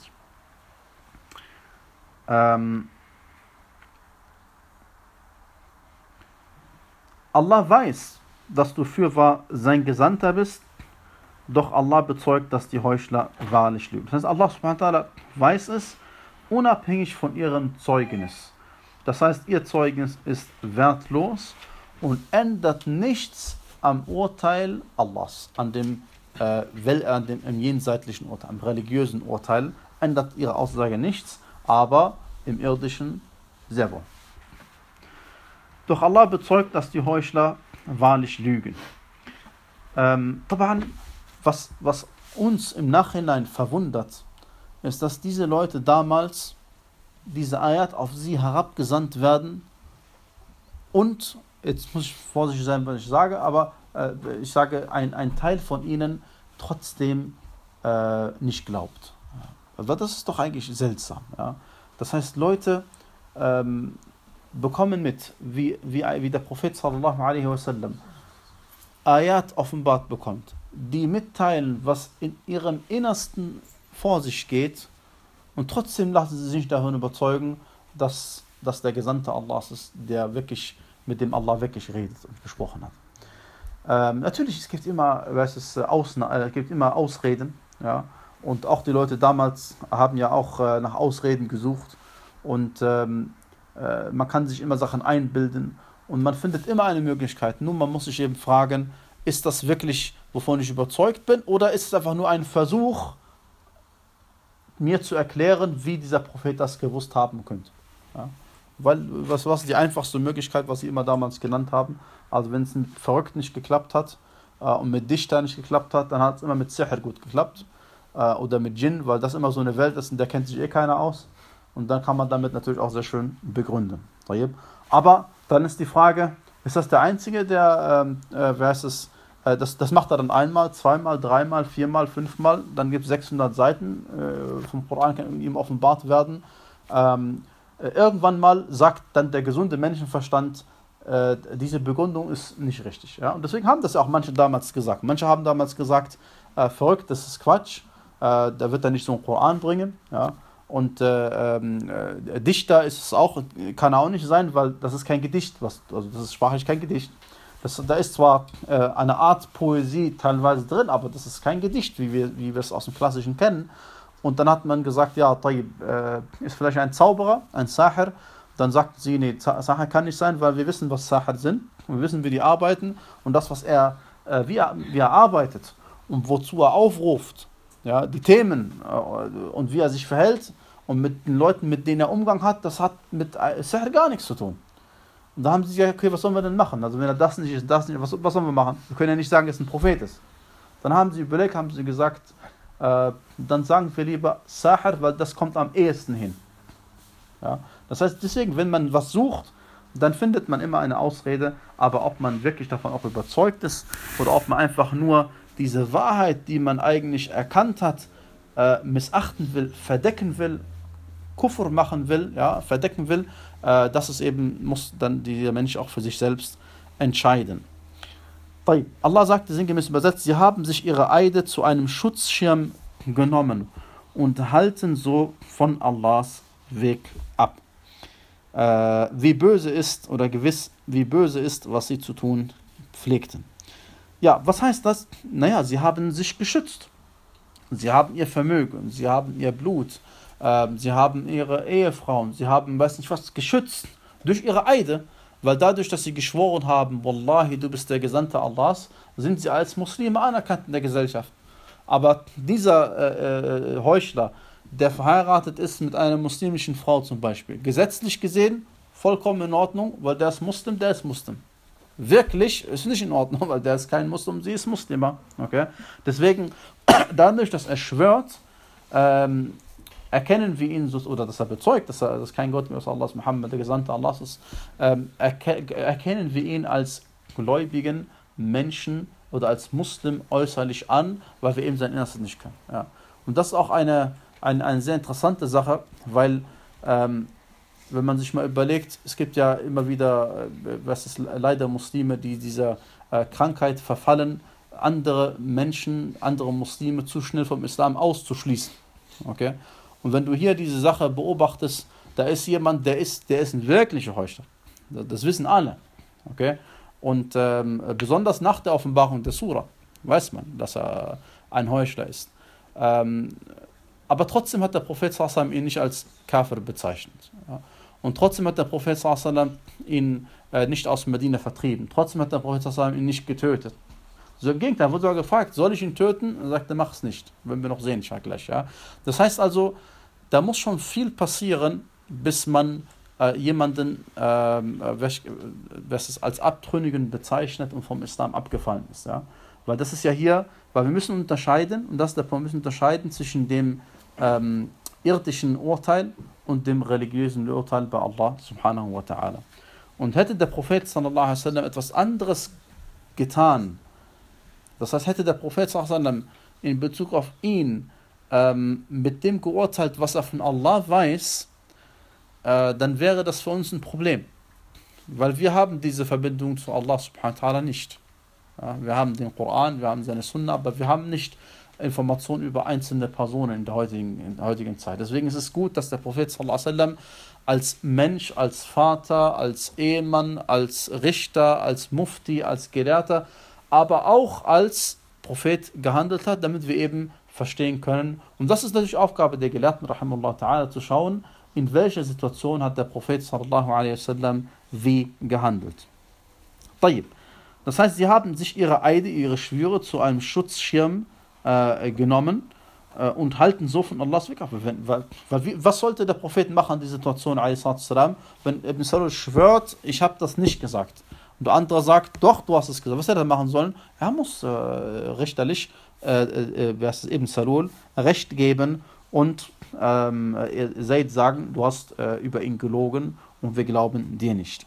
Ähm, Allah weiß, dass du fürwahr sein Gesandter bist, doch Allah bezeugt, dass die Heuchler wahrlich lügen. Das heißt, Allah subhanahu wa ta'ala weiß es, unabhängig von ihrem Zeugnis. Das heißt, ihr Zeugnis ist wertlos und ändert nichts am Urteil Allahs, an dem, äh, well, an dem im jenseitlichen Urteil, am religiösen Urteil, ändert ihre Aussage nichts, aber im irdischen sehr wohl. Doch Allah bezeugt, dass die Heuchler wahrlich lügen. Ähm, was, was uns im Nachhinein verwundert, ist, dass diese Leute damals, diese Ayat auf sie herabgesandt werden, und, jetzt muss ich vorsichtig sein, was ich sage, aber äh, ich sage, ein, ein Teil von ihnen trotzdem äh, nicht glaubt. Aber das ist doch eigentlich seltsam. Ja? Das heißt, Leute ähm, bekommen mit, wie, wie, wie der Prophet sallallahu alaihi wasallam Ayat offenbart bekommt, die mitteilen, was in ihrem Innersten vor sich geht, und trotzdem lassen sie sich davon überzeugen, dass, dass der Gesandte Allahs ist, der wirklich, mit dem Allah wirklich redet und gesprochen hat. Ähm, natürlich, es gibt immer, weiß es, Ausna- äh, es gibt immer Ausreden, ja, und auch die Leute damals haben ja auch äh, nach Ausreden gesucht, und ähm, äh, man kann sich immer Sachen einbilden und man findet immer eine Möglichkeit. Nur man muss sich eben fragen, ist das wirklich, wovon ich überzeugt bin, oder ist es einfach nur ein Versuch, mir zu erklären, wie dieser Prophet das gewusst haben könnte. Ja? Weil, was war die einfachste Möglichkeit, was sie immer damals genannt haben? Also wenn es mit Verrückten nicht geklappt hat äh, und mit Dichtern nicht geklappt hat, dann hat es immer mit Sihr gut geklappt. Äh, oder mit Djinn, weil das immer so eine Welt ist, in der kennt sich eh keiner aus. Und dann kann man damit natürlich auch sehr schön begründen. Aber dann ist die Frage, ist das der Einzige, der, ähm, äh, wer ist es, Das, das macht er dann einmal, zweimal, dreimal, viermal, fünfmal. Dann gibt es sechshundert Seiten äh, vom Koran, kann ihm offenbart werden. Ähm, äh, irgendwann mal sagt dann der gesunde Menschenverstand, äh, diese Begründung ist nicht richtig. Ja? Und deswegen haben das auch manche damals gesagt. Manche haben damals gesagt, äh, verrückt, das ist Quatsch, äh, da wird er nicht so einen Koran bringen, ja. Und äh, äh, Dichter ist es auch, kann er auch nicht sein, weil das ist kein Gedicht, was, also das ist sprachlich kein Gedicht. Das, da ist zwar äh, eine Art Poesie teilweise drin, aber das ist kein Gedicht, wie wir, wie wir es aus dem Klassischen kennen. Und dann hat man gesagt, ja, Tayyib, äh, ist vielleicht ein Zauberer, ein Sahir. Dann sagten sie, nee, Sahir kann nicht sein, weil wir wissen, was Sahir sind. Und wir wissen, wie die arbeiten. Und das, was er, äh, wie, er wie er arbeitet und wozu er aufruft, ja, die Themen äh, und wie er sich verhält und mit den Leuten, mit denen er Umgang hat, das hat mit Sahir gar nichts zu tun. Und da haben sie gesagt, okay, was sollen wir denn machen? Also wenn er das nicht ist, das nicht, was, was sollen wir machen? Wir können ja nicht sagen, dass er ein Prophet ist. Dann haben sie überlegt, haben sie gesagt, äh, dann sagen wir lieber Sahir, weil das kommt am ehesten hin. Ja? Das heißt, deswegen, wenn man was sucht, dann findet man immer eine Ausrede, aber ob man wirklich davon auch überzeugt ist oder ob man einfach nur diese Wahrheit, die man eigentlich erkannt hat, äh, missachten will, verdecken will, Kufr machen will, ja, verdecken will, äh, das ist eben, muss dann dieser Mensch auch für sich selbst entscheiden. Allah sagte sinngemäß übersetzt, sie haben sich ihre Eide zu einem Schutzschirm genommen und halten so von Allahs Weg ab. Äh, wie böse ist, oder gewiss, wie böse ist, was sie zu tun pflegten. Ja, was heißt das? Naja, sie haben sich geschützt. Sie haben ihr Vermögen, sie haben ihr Blut, sie haben ihre Ehefrauen, sie haben, weiß nicht was, geschützt durch ihre Eide, weil dadurch, dass sie geschworen haben, Wallahi, du bist der Gesandte Allahs, sind sie als Muslime anerkannt in der Gesellschaft. Aber dieser äh, äh, Heuchler, der verheiratet ist mit einer muslimischen Frau zum Beispiel, gesetzlich gesehen vollkommen in Ordnung, weil der ist Muslim, der ist Muslim. Wirklich ist nicht in Ordnung, weil der ist kein Muslim, sie ist Muslima. Okay? Deswegen, dadurch, dass er schwört, ähm, erkennen wir ihn, oder dass er bezeugt, dass er dass kein Gott mehr außer Allah ist, Muhammad, der Gesandte Allahs ist, ähm, erke erkennen wir ihn als gläubigen Menschen oder als Muslim äußerlich an, weil wir eben sein Innerstes nicht können. Ja. Und das ist auch eine, eine, eine sehr interessante Sache, weil ähm, wenn man sich mal überlegt, es gibt ja immer wieder, äh, was ist leider Muslime, die dieser äh, Krankheit verfallen, andere Menschen, andere Muslime zu schnell vom Islam auszuschließen. Okay? Und wenn du hier diese Sache beobachtest, da ist jemand, der ist, der ist ein wirklicher Heuchler. Das wissen alle. Okay? Und ähm, besonders nach der Offenbarung der Sura weiß man, dass er ein Heuchler ist. Ähm, aber trotzdem hat der Prophet sallallahu alaihi wasallam ihn nicht als Kafir bezeichnet. Ja? Und trotzdem hat der Prophet sallallahu alaihi wasallam ihn äh, nicht aus Medina vertrieben. Trotzdem hat der Prophet sallallahu alaihi wasallam ihn nicht getötet. So im Gegenteil, wurde sogar gefragt, soll ich ihn töten? Er sagte, mach es nicht. Wenn wir noch sehen, ich gleich. Ja? Das heißt also, da muss schon viel passieren, bis man äh, jemanden, äh, was es als Abtrünnigen bezeichnet und vom Islam abgefallen ist. Ja? Weil das ist ja hier, weil wir müssen unterscheiden, und das ist der Punkt, wir müssen unterscheiden zwischen dem ähm, irdischen Urteil und dem religiösen Urteil bei Allah subhanahu wa ta'ala. Und hätte der Prophet sallallahu alaihi wasallam etwas anderes getan, das heißt, hätte der Prophet sallallahu alaihi wasallam in Bezug auf ihn ähm, mit dem geurteilt, was er von Allah weiß, äh, dann wäre das für uns ein Problem. Weil wir haben diese Verbindung zu Allah subhanahu wa ta'ala nicht. Ja, wir haben den Koran, wir haben seine Sunna, aber wir haben nicht Informationen über einzelne Personen in der heutigen, in der heutigen Zeit. Deswegen ist es gut, dass der Prophet sallallahu alaihi wasallam als Mensch, als Vater, als Ehemann, als Richter, als Mufti, als Gelehrter, aber auch als Prophet gehandelt hat, damit wir eben verstehen können. Und das ist natürlich Aufgabe der Gelehrten, rahimahullah ta'ala, zu schauen, in welcher Situation hat der Prophet sallallahu alaihi wasallam wie gehandelt. Tayyib. Das heißt, sie haben sich ihre Eide, ihre Schwüre zu einem Schutzschirm äh, genommen äh, und halten so von Allahs Weg ab. Weil, weil, was sollte der Prophet machen in dieser Situation, wenn Ibn Salul schwört, ich habe das nicht gesagt. Und der andere sagt, doch, du hast es gesagt. Was hätte er machen sollen? Er muss äh, richterlich äh, äh, Ibn Salul Recht geben und ähm, Zaid sagen, du hast äh, über ihn gelogen und wir glauben dir nicht.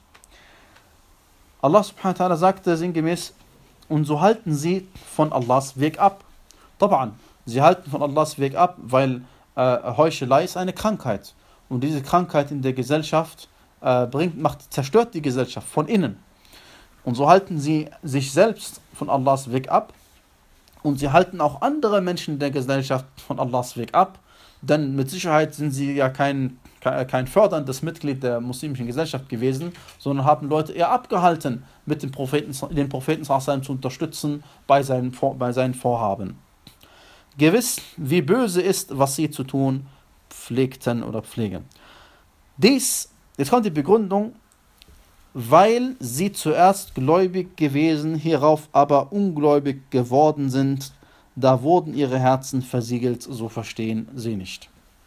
Allah subhanahu wa ta'ala sagte sinngemäß, und so halten sie von Allahs Weg ab. Taban, sie halten von Allahs Weg ab, weil äh, Heuchelei ist eine Krankheit. Und diese Krankheit in der Gesellschaft äh, bringt, macht, zerstört die Gesellschaft von innen. Und so halten sie sich selbst von Allahs Weg ab und sie halten auch andere Menschen der Gesellschaft von Allahs Weg ab, denn mit Sicherheit sind sie ja kein, kein förderndes Mitglied der muslimischen Gesellschaft gewesen, sondern haben Leute eher abgehalten, mit dem Propheten, den Propheten zu unterstützen bei seinen, bei seinen Vorhaben. Gewiss, wie böse ist, was sie zu tun pflegten oder pflegen. Dies, jetzt kommt die Begründung, weil sie zuerst gläubig gewesen, hierauf aber ungläubig geworden sind, da wurden ihre Herzen versiegelt, so verstehen sie nicht.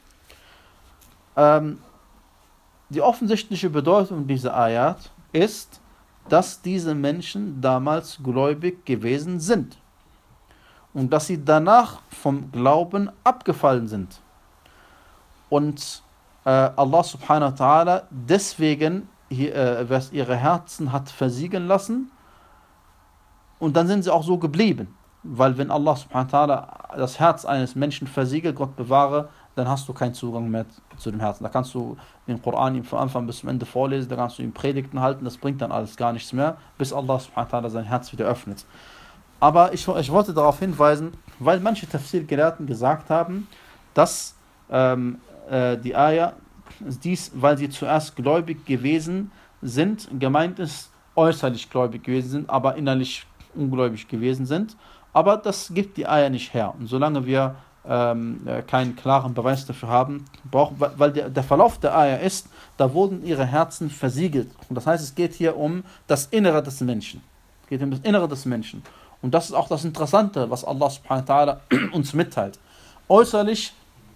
Ähm, die offensichtliche Bedeutung dieser Ayat ist, dass diese Menschen damals gläubig gewesen sind und dass sie danach vom Glauben abgefallen sind. Und äh, Allah subhanahu wa ta'ala deswegen hier, äh, ihre Herzen hat versiegeln lassen und dann sind sie auch so geblieben. Weil wenn Allah subhanahu wa ta'ala das Herz eines Menschen versiegelt, Gott bewahre, dann hast du keinen Zugang mehr zu dem Herzen. Da kannst du den Koran ihm von Anfang bis zum Ende vorlesen, da kannst du ihm Predigten halten, das bringt dann alles gar nichts mehr, bis Allah subhanahu wa ta'ala sein Herz wieder öffnet. Aber ich, ich wollte darauf hinweisen, weil manche Tafsir-Gelehrten gesagt haben, dass ähm, äh, die Ayah, dies, weil sie zuerst gläubig gewesen sind, gemeint ist, äußerlich gläubig gewesen sind, aber innerlich ungläubig gewesen sind. Aber das gibt die Ayah nicht her. Und solange wir ähm, keinen klaren Beweis dafür haben, brauchen, weil der, der Verlauf der Ayah ist, da wurden ihre Herzen versiegelt. Und das heißt, es geht hier um das Innere des Menschen. Es geht um das Innere des Menschen. Und das ist auch das Interessante, was Allah subhanahu wa ta'ala uns mitteilt. Äußerlich,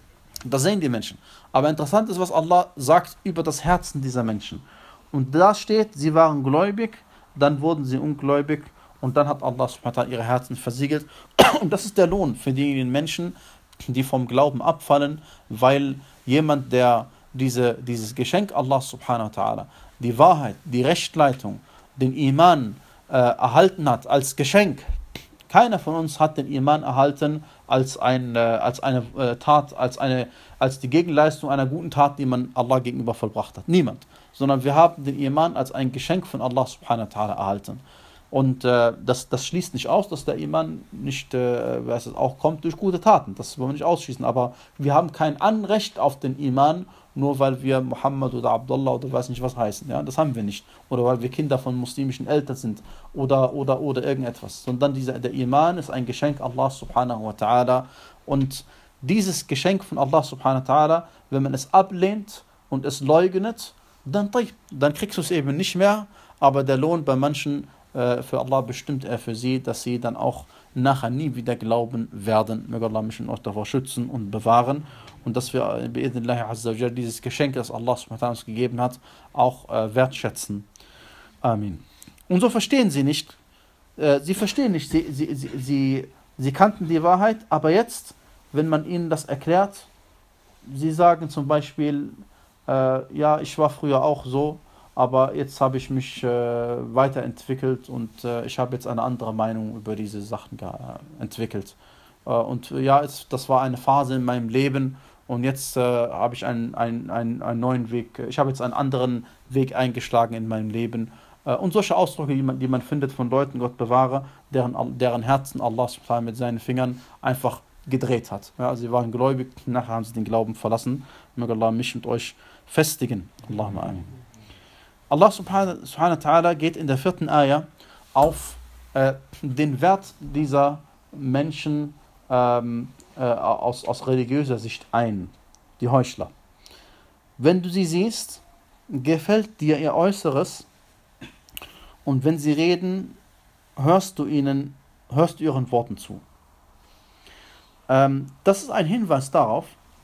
das sehen die Menschen. Aber interessant ist, was Allah sagt über das Herzen dieser Menschen. Und da steht, sie waren gläubig, dann wurden sie ungläubig und dann hat Allah subhanahu wa ta'ala ihre Herzen versiegelt. Und das ist der Lohn für diejenigen Menschen, die vom Glauben abfallen, weil jemand, der diese, dieses Geschenk Allah subhanahu wa ta'ala, die Wahrheit, die Rechtleitung, den Iman äh, erhalten hat als Geschenk. Keiner von uns hat den Iman erhalten als, ein, äh, als eine äh, Tat, als, eine, als die Gegenleistung einer guten Tat, die man Allah gegenüber vollbracht hat. Niemand. Sondern wir haben den Iman als ein Geschenk von Allah subhanahu wa ta'ala erhalten. Und äh, das, das schließt nicht aus, dass der Iman nicht äh, weiß es, auch kommt durch gute Taten. Das wollen wir nicht ausschließen. Aber wir haben kein Anrecht auf den Iman, nur weil wir Muhammad oder Abdullah oder weiß nicht was heißen. Ja? Das haben wir nicht. Oder weil wir Kinder von muslimischen Eltern sind. Oder, oder, oder irgendetwas. Sondern dieser, der Iman ist ein Geschenk Allah subhanahu wa ta'ala. Und dieses Geschenk von Allah subhanahu wa ta'ala, wenn man es ablehnt und es leugnet, dann, dann kriegst du es eben nicht mehr. Aber der Lohn bei manchen, für Allah bestimmt er für sie, dass sie dann auch nachher nie wieder glauben werden. Möge Allah mich und euch davor schützen und bewahren und dass wir bi'idhnillahi azza wa jalla dieses Geschenk, das Allah subhanahu wa ta'ala uns gegeben hat, auch äh, wertschätzen. Amin. Und so verstehen sie nicht, äh, sie verstehen nicht, sie, sie, sie, sie, sie kannten die Wahrheit, aber jetzt, wenn man ihnen das erklärt, sie sagen zum Beispiel, äh, ja, ich war früher auch so, aber jetzt habe ich mich äh, weiterentwickelt und äh, ich habe jetzt eine andere Meinung über diese Sachen äh, entwickelt. Äh, und äh, ja, es, das war eine Phase in meinem Leben und jetzt äh, habe ich einen, einen, einen, einen neuen Weg, ich habe jetzt einen anderen Weg eingeschlagen in meinem Leben. Äh, und solche Ausdrücke, die man, die man findet von Leuten, Gott bewahre, deren, deren Herzen Allah subhanahu mit seinen Fingern einfach gedreht hat. Ja, sie waren gläubig, nachher haben sie den Glauben verlassen. Möge Allah mich und euch festigen. Allahumma amin. Allah subhanahu wa ta'ala geht in der vierten Ayah auf äh, den Wert dieser Menschen ähm, äh, aus, aus religiöser Sicht ein, die Heuchler. Wenn du sie siehst, gefällt dir ihr Äußeres und wenn sie reden, hörst du ihnen, hörst du ihren Worten zu. Ähm, das ist ein Hinweis darauf,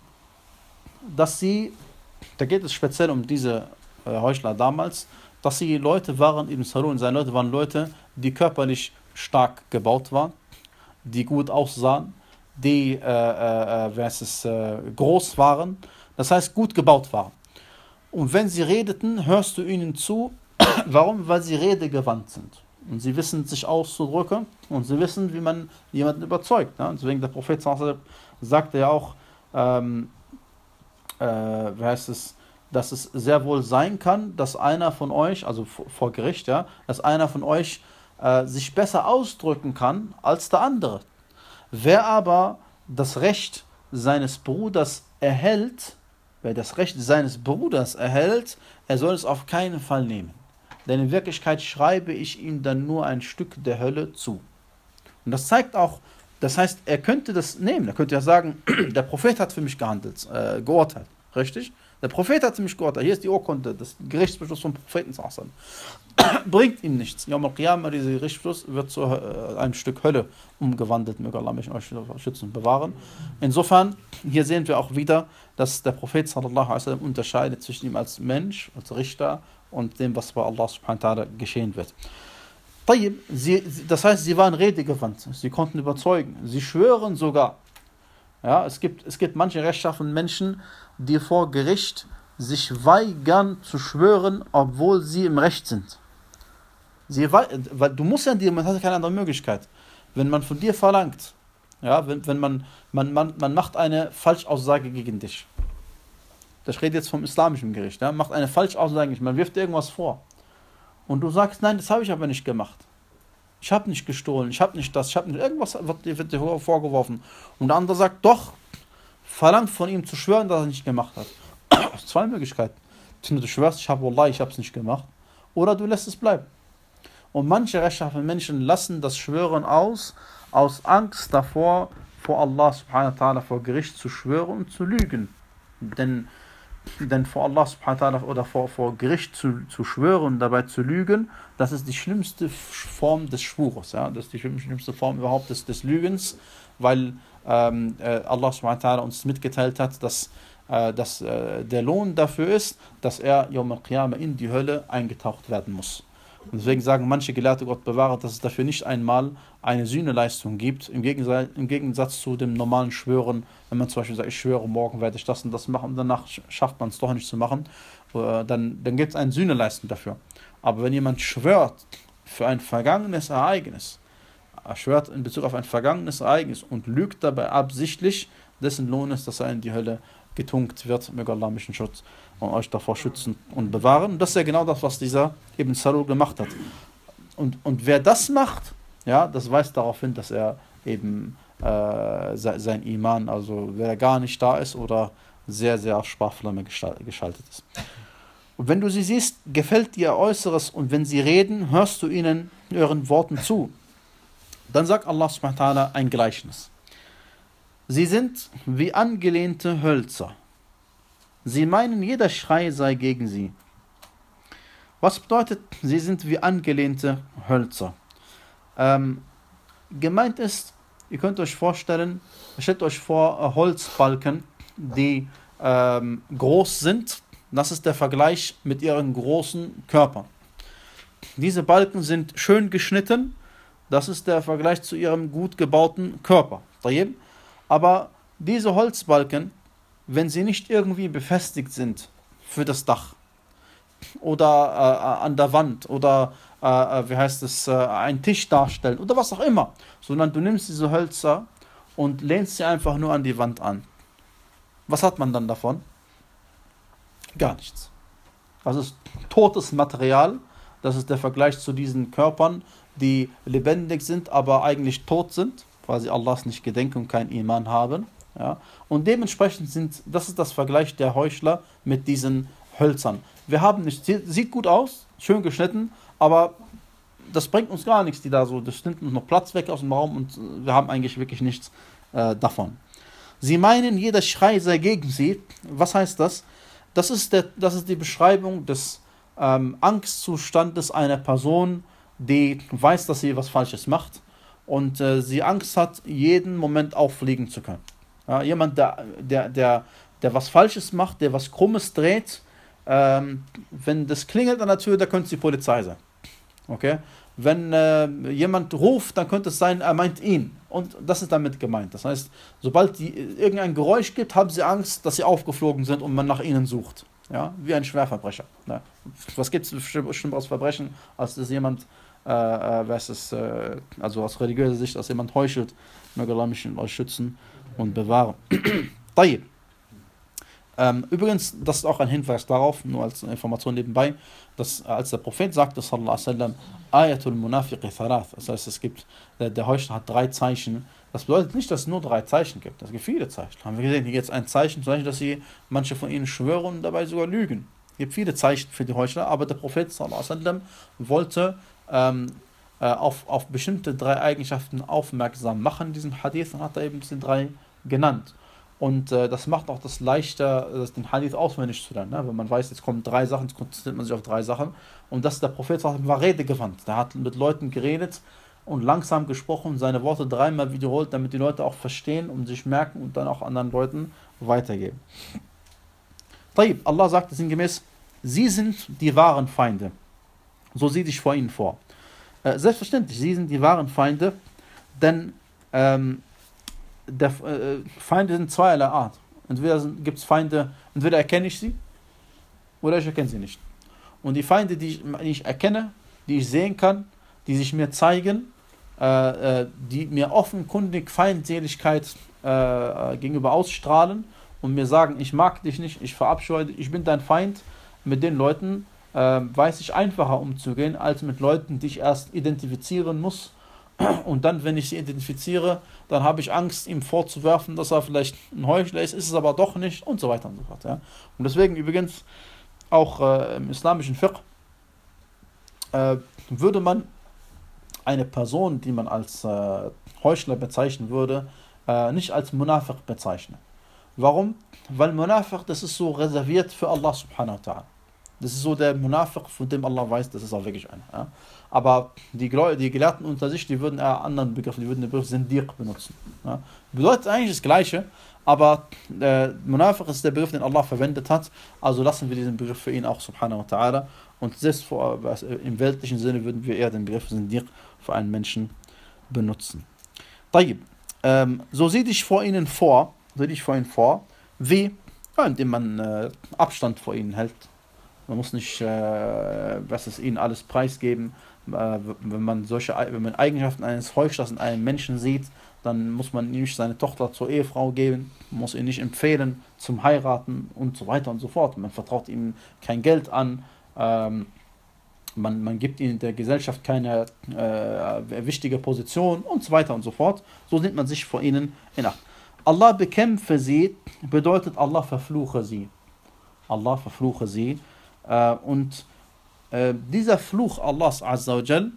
dass sie, da geht es speziell um diese Heuchler damals, dass sie Leute waren, eben Salun, seine Leute waren Leute, die körperlich stark gebaut waren, die gut aussahen, die äh, äh, wer ist es, äh, groß waren, das heißt gut gebaut waren. Und wenn sie redeten, hörst du ihnen zu. Warum? Weil sie redegewandt sind. Und sie wissen sich auszudrücken und sie wissen, wie man jemanden überzeugt. Ne? Deswegen der Prophet sagte ja auch, ähm, äh, wer heißt es, dass es sehr wohl sein kann, dass einer von euch, also vor Gericht, ja, dass einer von euch äh, sich besser ausdrücken kann als der andere. Wer aber das Recht seines Bruders erhält, wer das Recht seines Bruders erhält, er soll es auf keinen Fall nehmen. Denn in Wirklichkeit schreibe ich ihm dann nur ein Stück der Hölle zu. Und das zeigt auch, das heißt, er könnte das nehmen. Er könnte ja sagen, der Prophet hat für mich gehandelt, äh, geurteilt. Richtig? Der Prophet hat für mich geurteilt. Hier ist die Urkunde, das Gerichtsbeschluss vom Propheten. Bringt ihm nichts. Yawm al-Qiyamah, dieser Gerichtsbeschluss wird zu äh, einem Stück Hölle umgewandelt. Möge Allah mich euch schützen und bewahren. Insofern, hier sehen wir auch wieder, dass der Prophet sallallahu alaihi wasallam unterscheidet zwischen ihm als Mensch, als Richter und dem, was bei Allah subhanahu wa ta'ala geschehen wird. Sie, das heißt, sie waren redegewandt, sie konnten überzeugen, sie schwören sogar. Ja, es gibt, es gibt manche rechtschaffenen Menschen, die vor Gericht sich weigern zu schwören, obwohl sie im Recht sind. Sie, weil du musst ja dir, man hat keine andere Möglichkeit. Wenn man von dir verlangt, ja, wenn, wenn man, man, man, man macht eine Falschaussage gegen dich. Ich rede jetzt vom islamischen Gericht, ja, macht eine Falschaussage, man wirft dir irgendwas vor. Und du sagst, nein, das habe ich aber nicht gemacht. Ich habe nicht gestohlen, ich habe nicht das, ich habe nicht, irgendwas wird, wird dir vorgeworfen. Und der andere sagt, doch, verlangt von ihm zu schwören, dass er nicht gemacht hat. Zwei Möglichkeiten. Du schwörst, ich habe Wallah, ich habe es nicht gemacht. Oder du lässt es bleiben. Und manche rechtschaffene Menschen lassen das Schwören aus, aus Angst davor, vor Allah subhanahu wa ta'ala, vor Gericht zu schwören und zu lügen. Denn Denn vor Allah subhanahu wa ta'ala oder vor, vor Gericht zu, zu schwören und dabei zu lügen, das ist die schlimmste Form des Schwures. Ja? Das ist die schlimmste Form überhaupt des, des Lügens, weil ähm, äh, Allah subhanahu wa ta'ala uns mitgeteilt hat, dass, äh, dass äh, der Lohn dafür ist, dass er Yawm al-Qiyamah in die Hölle eingetaucht werden muss. Und deswegen sagen manche Gelehrte, Gott bewahre, dass es dafür nicht einmal eine Sühneleistung gibt, im Gegensatz, im Gegensatz zu dem normalen Schwören, wenn man zum Beispiel sagt, ich schwöre, morgen werde ich das und das machen, und danach schafft man es doch nicht zu machen, dann, dann gibt es eine Sühneleistung dafür. Aber wenn jemand schwört für ein vergangenes Ereignis, er schwört in Bezug auf ein vergangenes Ereignis und lügt dabei absichtlich, dessen Lohn ist, dass er in die Hölle getunkt wird. Möge Allah mich in Schutz und euch davor schützen und bewahren. Und das ist ja genau das, was dieser Ibn Salul gemacht hat. Und, und wer das macht, ja, das weist darauf hin, dass er eben äh, sein Iman, also wer gar nicht da ist oder sehr, sehr auf Sparflamme geschaltet ist. Und wenn du sie siehst, gefällt dir Äußeres, und wenn sie reden, hörst du ihnen ihren Worten zu. Dann sagt Allah subhanahu wa ta'ala ein Gleichnis. Sie sind wie angelehnte Hölzer. Sie meinen, jeder Schrei sei gegen sie. Was bedeutet, sie sind wie angelehnte Hölzer? Ähm, gemeint ist, ihr könnt euch vorstellen, stellt euch vor äh, Holzbalken, die ähm, groß sind. Das ist der Vergleich mit ihren großen Körpern. Diese Balken sind schön geschnitten. Das ist der Vergleich zu ihrem gut gebauten Körper. Aber diese Holzbalken, wenn sie nicht irgendwie befestigt sind für das Dach oder äh, an der Wand oder äh, wie heißt es, äh, einen Tisch darstellen oder was auch immer, sondern du nimmst diese Hölzer und lehnst sie einfach nur an die Wand an. Was hat man dann davon? Gar nichts. Das ist totes Material. Das ist der Vergleich zu diesen Körpern, die lebendig sind, aber eigentlich tot sind, weil sie Allahs nicht gedenken und kein Iman haben. Ja? Und dementsprechend sind, das ist das Vergleich der Heuchler mit diesen Hölzern. Wir haben nicht, sieht gut aus, schön geschnitten, aber das bringt uns gar nichts, die da so, das nimmt uns noch Platz weg aus dem Raum und wir haben eigentlich wirklich nichts äh, davon. Sie meinen, jeder Schrei sei gegen sie. Was heißt das? Das ist, der, das ist die Beschreibung des ähm, Angstzustandes einer Person, die weiß, dass sie was Falsches macht und äh, sie Angst hat, jeden Moment auffliegen zu können. Ja, jemand, der, der, der, der was Falsches macht, der was Krummes dreht, ähm, wenn das klingelt an der Tür, da könnte es die Polizei sein. Okay? Wenn äh, jemand ruft, dann könnte es sein, er meint ihn. Und das ist damit gemeint. Das heißt, sobald die, irgendein Geräusch gibt, haben sie Angst, dass sie aufgeflogen sind und man nach ihnen sucht. Ja? Wie ein Schwerverbrecher. Ja? Was gibt es schlimmeres Verbrechen, als dass jemand, äh, äh, was ist, äh, also aus religiöser Sicht, als jemand heuchelt. Möge Allah mich euch schützen und bewahren. Ähm, übrigens, das ist auch ein Hinweis darauf, nur als Information nebenbei, dass als der Prophet sagte, sallallahu alaihi wasallam, Ayatul Munafiqi Thalath, das heißt, es gibt, der, der Heuchler hat drei Zeichen, Das bedeutet nicht, dass es nur drei Zeichen gibt. Es gibt viele Zeichen. Haben wir gesehen, hier jetzt ein Zeichen, zum Beispiel, dass sie, manche von ihnen schwören und dabei sogar lügen. Es gibt viele Zeichen für die Heuchler, aber der Prophet sallallahu alaihi wasallam wollte ähm, äh, auf, auf bestimmte drei Eigenschaften aufmerksam machen in diesem Hadith und hat da eben diese drei genannt. Und äh, das macht auch das leichter, das den Hadith auswendig zu lernen. Ne? Wenn man weiß, jetzt kommen drei Sachen, jetzt konzentriert man sich auf drei Sachen. Und das der Prophet war redegewandt. Der hat mit Leuten geredet und langsam gesprochen, seine Worte dreimal wiederholt, damit die Leute auch verstehen und sich merken und dann auch anderen Leuten weitergeben. Taib, Allah sagt sinngemäß, sie sind die wahren Feinde. So sieh dich vor ihnen vor. Äh, selbstverständlich, sie sind die wahren Feinde, denn ähm, der, äh, Feinde sind zweierlei Art. Entweder gibt es Feinde, entweder erkenne ich sie oder ich erkenne sie nicht. Und die Feinde, die ich, die ich erkenne, die ich sehen kann, die sich mir zeigen, äh, äh, die mir offenkundig Feindseligkeit äh, gegenüber ausstrahlen und mir sagen, ich mag dich nicht, ich verabscheue dich, ich bin dein Feind, mit den Leuten äh, weiß ich einfacher umzugehen, als mit Leuten, die ich erst identifizieren muss. Und dann, wenn ich sie identifiziere, dann habe ich Angst, ihm vorzuwerfen, dass er vielleicht ein Heuchler ist, ist es aber doch nicht und so weiter und so fort. Ja. Und deswegen übrigens auch äh, im islamischen Fiqh äh, würde man eine Person, die man als äh, Heuchler bezeichnen würde, äh, nicht als Munafiq bezeichnen. Warum? Weil Munafiq, das ist so reserviert für Allah subhanahu wa ta'ala. Das ist so der Munafiq, von dem Allah weiß, das ist auch wirklich einer. Ja. Aber die, die Gelehrten unter sich, die würden eher anderen Begriff, die würden den Begriff Sindiq benutzen. Ja. Bedeutet eigentlich das Gleiche, aber äh, Munafiq ist der Begriff, den Allah verwendet hat, also lassen wir diesen Begriff für ihn auch subhanahu wa ta'ala. Und selbst vor, also im weltlichen Sinne würden wir eher den Begriff Sindiq für einen Menschen benutzen. Tayyib. Ähm, so sieh dich vor ihnen vor, sieh dich vor ihnen vor, wie, ja, indem man äh, Abstand vor ihnen hält. Man muss nicht, äh, was es ihnen alles preisgeben. Äh, wenn man solche, wenn man Eigenschaften eines Heuchlers in einem Menschen sieht, dann muss man ihm nicht seine Tochter zur Ehefrau geben, muss ihn nicht empfehlen zum Heiraten und so weiter und so fort. Man vertraut ihm kein Geld an, ähm, man, man gibt ihm in der Gesellschaft keine äh, wichtige Position und so weiter und so fort. So nimmt man sich vor ihnen in Acht. Allah bekämpfe sie, bedeutet Allah verfluche sie. Allah verfluche sie. Äh, und äh, dieser Fluch Allahs Azza wa Jal,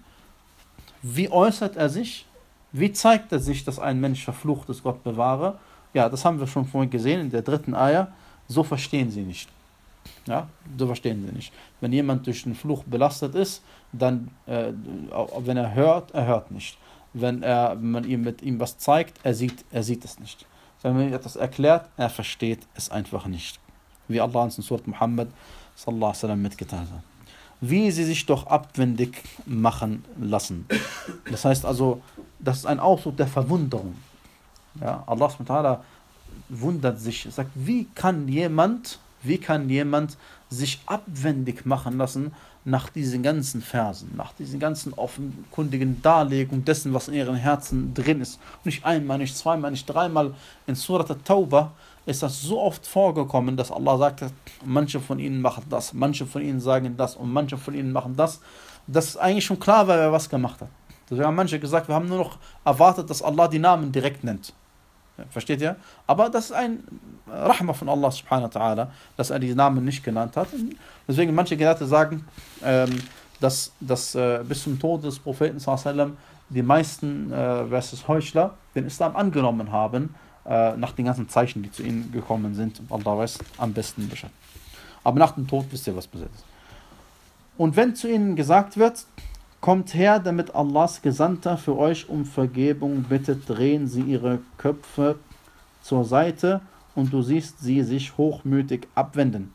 wie äußert er sich? Wie zeigt er sich, dass ein Mensch verflucht ist, Gott bewahre? Ja, das haben wir schon vorhin gesehen in der dritten Ayah. So verstehen sie nicht. Ja, so verstehen sie nicht. Wenn jemand durch den Fluch belastet ist, dann, äh, wenn er hört, er hört nicht. Wenn, er, wenn man ihm mit ihm was zeigt, er sieht, er sieht es nicht. Wenn man ihm etwas erklärt, er versteht es einfach nicht. Wie Allah uns in Surat Muhammad sallallahu alaihi wasallam mitgeteilt hat. Wie sie sich doch abwendig machen lassen. Das heißt also, das ist ein Ausdruck der Verwunderung. Ja, Allah subhanahu wa ta'ala wundert sich, sagt, wie kann jemand, wie kann jemand sich abwendig machen lassen nach diesen ganzen Versen, nach diesen ganzen offenkundigen Darlegungen dessen, was in ihren Herzen drin ist. Nicht einmal, nicht zweimal, nicht dreimal. In Surat At-Tawbah ist das so oft vorgekommen, dass Allah sagte, manche von ihnen machen das, manche von ihnen sagen das und manche von ihnen machen das. Das ist eigentlich schon klar, weil er was gemacht hat. Deswegen haben manche gesagt, wir haben nur noch erwartet, dass Allah die Namen direkt nennt. Versteht ihr? Aber das ist ein Rahma von Allah subhanahu wa ta'ala, dass er die Namen nicht genannt hat. Deswegen manche Gelehrte sagen, ähm, dass, dass äh, bis zum Tod des Propheten sallallahu alaihi wasallam die meisten äh, versus Heuchler den Islam angenommen haben, äh, nach den ganzen Zeichen, die zu ihnen gekommen sind. Allah weiß am besten Bescheid. Aber nach dem Tod wisst ihr, was passiert ist. Und wenn zu ihnen gesagt wird, kommt her, damit Allahs Gesandter für euch um Vergebung bittet, drehen sie ihre Köpfe zur Seite und du siehst sie sich hochmütig abwenden.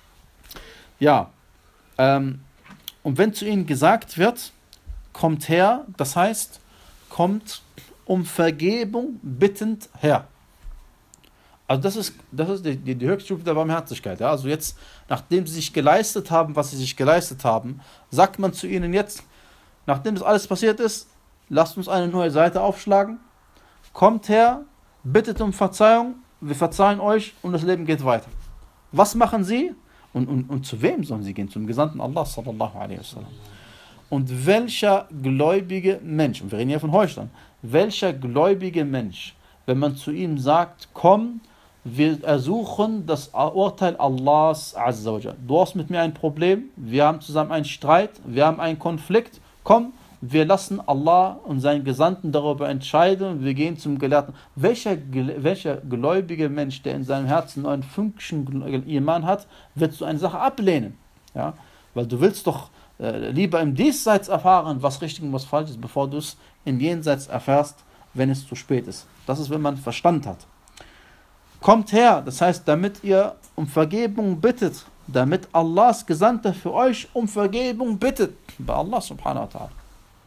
Ja, ähm, und wenn zu ihnen gesagt wird, kommt her, das heißt, kommt um Vergebung bittend her. Also das ist, das ist die, die, die Höchststufe der Barmherzigkeit. Ja? Also jetzt, nachdem sie sich geleistet haben, was sie sich geleistet haben, sagt man zu ihnen jetzt, nachdem das alles passiert ist, lasst uns eine neue Seite aufschlagen, kommt her, bittet um Verzeihung, wir verzeihen euch und das Leben geht weiter. Was machen sie? Und, und, und zu wem sollen sie gehen? Zum Gesandten Allah sallallahu alaihi wasallam. Und welcher gläubige Mensch, und wir reden hier von Heuchlern, welcher gläubige Mensch, wenn man zu ihm sagt, komm, wir ersuchen das Urteil Allahs Azza wa Jal. Du hast mit mir ein Problem, wir haben zusammen einen Streit, wir haben einen Konflikt, komm, wir lassen Allah und seinen Gesandten darüber entscheiden, wir gehen zum Gelehrten. Welcher, welcher gläubige Mensch, der in seinem Herzen einen Fünkchen Iman hat, wird so eine Sache ablehnen? Ja? Weil du willst doch äh, lieber im Diesseits erfahren, was richtig und was falsch ist, bevor du es im Jenseits erfährst, wenn es zu spät ist. Das ist, wenn man Verstand hat. Kommt her, das heißt, damit ihr um Vergebung bittet, damit Allahs Gesandter für euch um Vergebung bittet, bei Allah subhanahu wa ta'ala.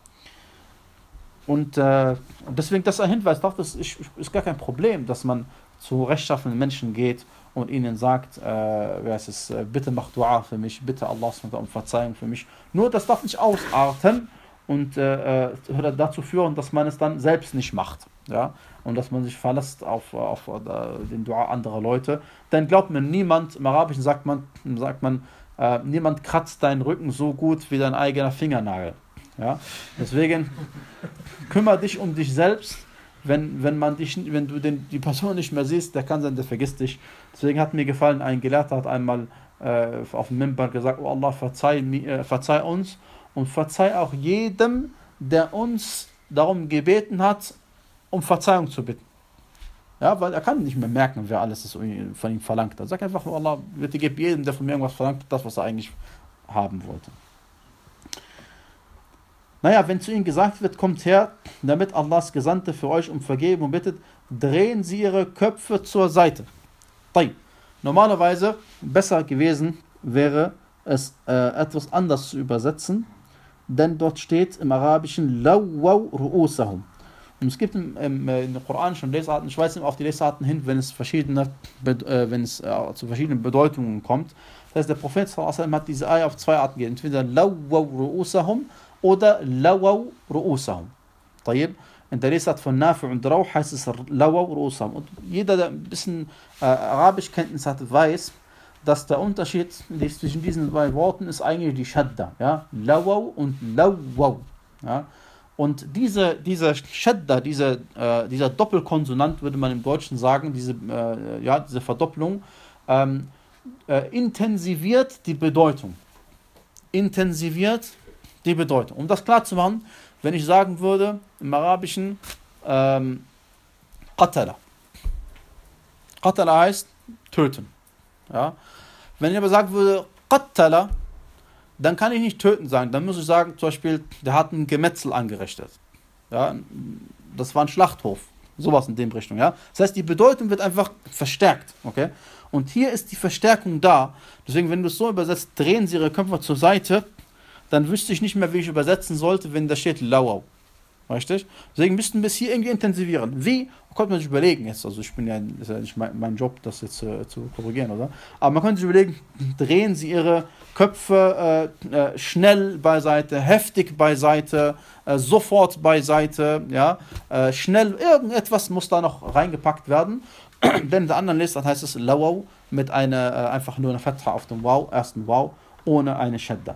Und äh, deswegen, das ist ein Hinweis, doch, das ist, ist gar kein Problem, dass man zu rechtschaffenen Menschen geht und ihnen sagt, äh, wer ist es, äh, bitte mach Dua für mich, bitte Allah um Verzeihung für mich. Nur das darf nicht ausarten und äh, dazu führen, dass man es dann selbst nicht macht. Ja? Und dass man sich verlässt auf, auf, auf den Dua anderer Leute. Denn glaubt mir, niemand, im Arabischen sagt man, sagt man äh, niemand kratzt deinen Rücken so gut wie dein eigener Fingernagel. Ja? Deswegen kümmere dich um dich selbst. Wenn, wenn, man dich, wenn du den, die Person nicht mehr siehst, der kann sein, der vergisst dich. Deswegen hat mir gefallen, ein Gelehrter hat einmal äh, auf dem Minbar gesagt, oh Allah, verzeih, äh, verzeih uns und verzeih auch jedem, der uns darum gebeten hat, um Verzeihung zu bitten. Ja, weil er kann nicht mehr merken, wer alles ist von ihm verlangt hat. Sag einfach, oh Allah, bitte gib jedem, der von mir irgendwas verlangt hat, das, was er eigentlich haben wollte. Naja, wenn zu ihnen gesagt wird, kommt her, damit Allahs Gesandte für euch um Vergebung bittet, drehen sie ihre Köpfe zur Seite. Normalerweise besser gewesen wäre es äh, etwas anders zu übersetzen, denn dort steht im Arabischen Lawaw ru'usahum. Und es gibt im, im, in den Koranischen Lesarten, ich weise auf die Lesarten hin, wenn es, verschiedene, äh, wenn es äh, zu verschiedenen Bedeutungen kommt. Das heißt, der Prophet sallallahu alaihi wasallam hat diese Eier auf zwei Arten gegeben, entweder Lawaw ru'usahum oder Lawaw ru'usahum. In der Lesart von Nafi und Rauh heißt es Lawaw ru'usahum. Und jeder, der ein bisschen äh, Arabischkenntnis hat, weiß, dass der Unterschied zwischen diesen zwei Worten ist eigentlich die Shadda. Ja? Lawaw und Lawaw. Ja? Und diese, diese Shadda, diese, äh, dieser Doppelkonsonant, würde man im Deutschen sagen, diese, äh, ja, diese Verdopplung, ähm, äh, intensiviert die Bedeutung. Intensiviert die Bedeutung. Um das klar zu machen, wenn ich sagen würde, im Arabischen, ähm, Qatala. Qatala heißt töten. Ja? Wenn ich aber sagen würde, Qatala, dann kann ich nicht töten sagen. Dann muss ich sagen, zum Beispiel, der hat ein Gemetzel angerichtet. Ja? Das war ein Schlachthof. Sowas in dem Richtung. Ja? Das heißt, die Bedeutung wird einfach verstärkt. Okay? Und hier ist die Verstärkung da. Deswegen, wenn du es so übersetzt, drehen sie ihre Köpfe zur Seite, dann wüsste ich nicht mehr, wie ich übersetzen sollte, wenn da steht Lawaw. Richtig? Deswegen müssten wir es hier irgendwie intensivieren. Wie? Könnte man sich überlegen jetzt. Also ich bin ja, ist ja nicht mein, mein Job, das jetzt äh, zu korrigieren, oder? Aber man könnte sich überlegen, drehen sie ihre Köpfe äh, äh, schnell beiseite, heftig beiseite, äh, sofort beiseite, ja? Äh, schnell, irgendetwas muss da noch reingepackt werden. Denn in der anderen Liste heißt es Lawaw mit einer, äh, einfach nur einer Fatha auf dem Waw, ersten Waw, ohne eine Shadda.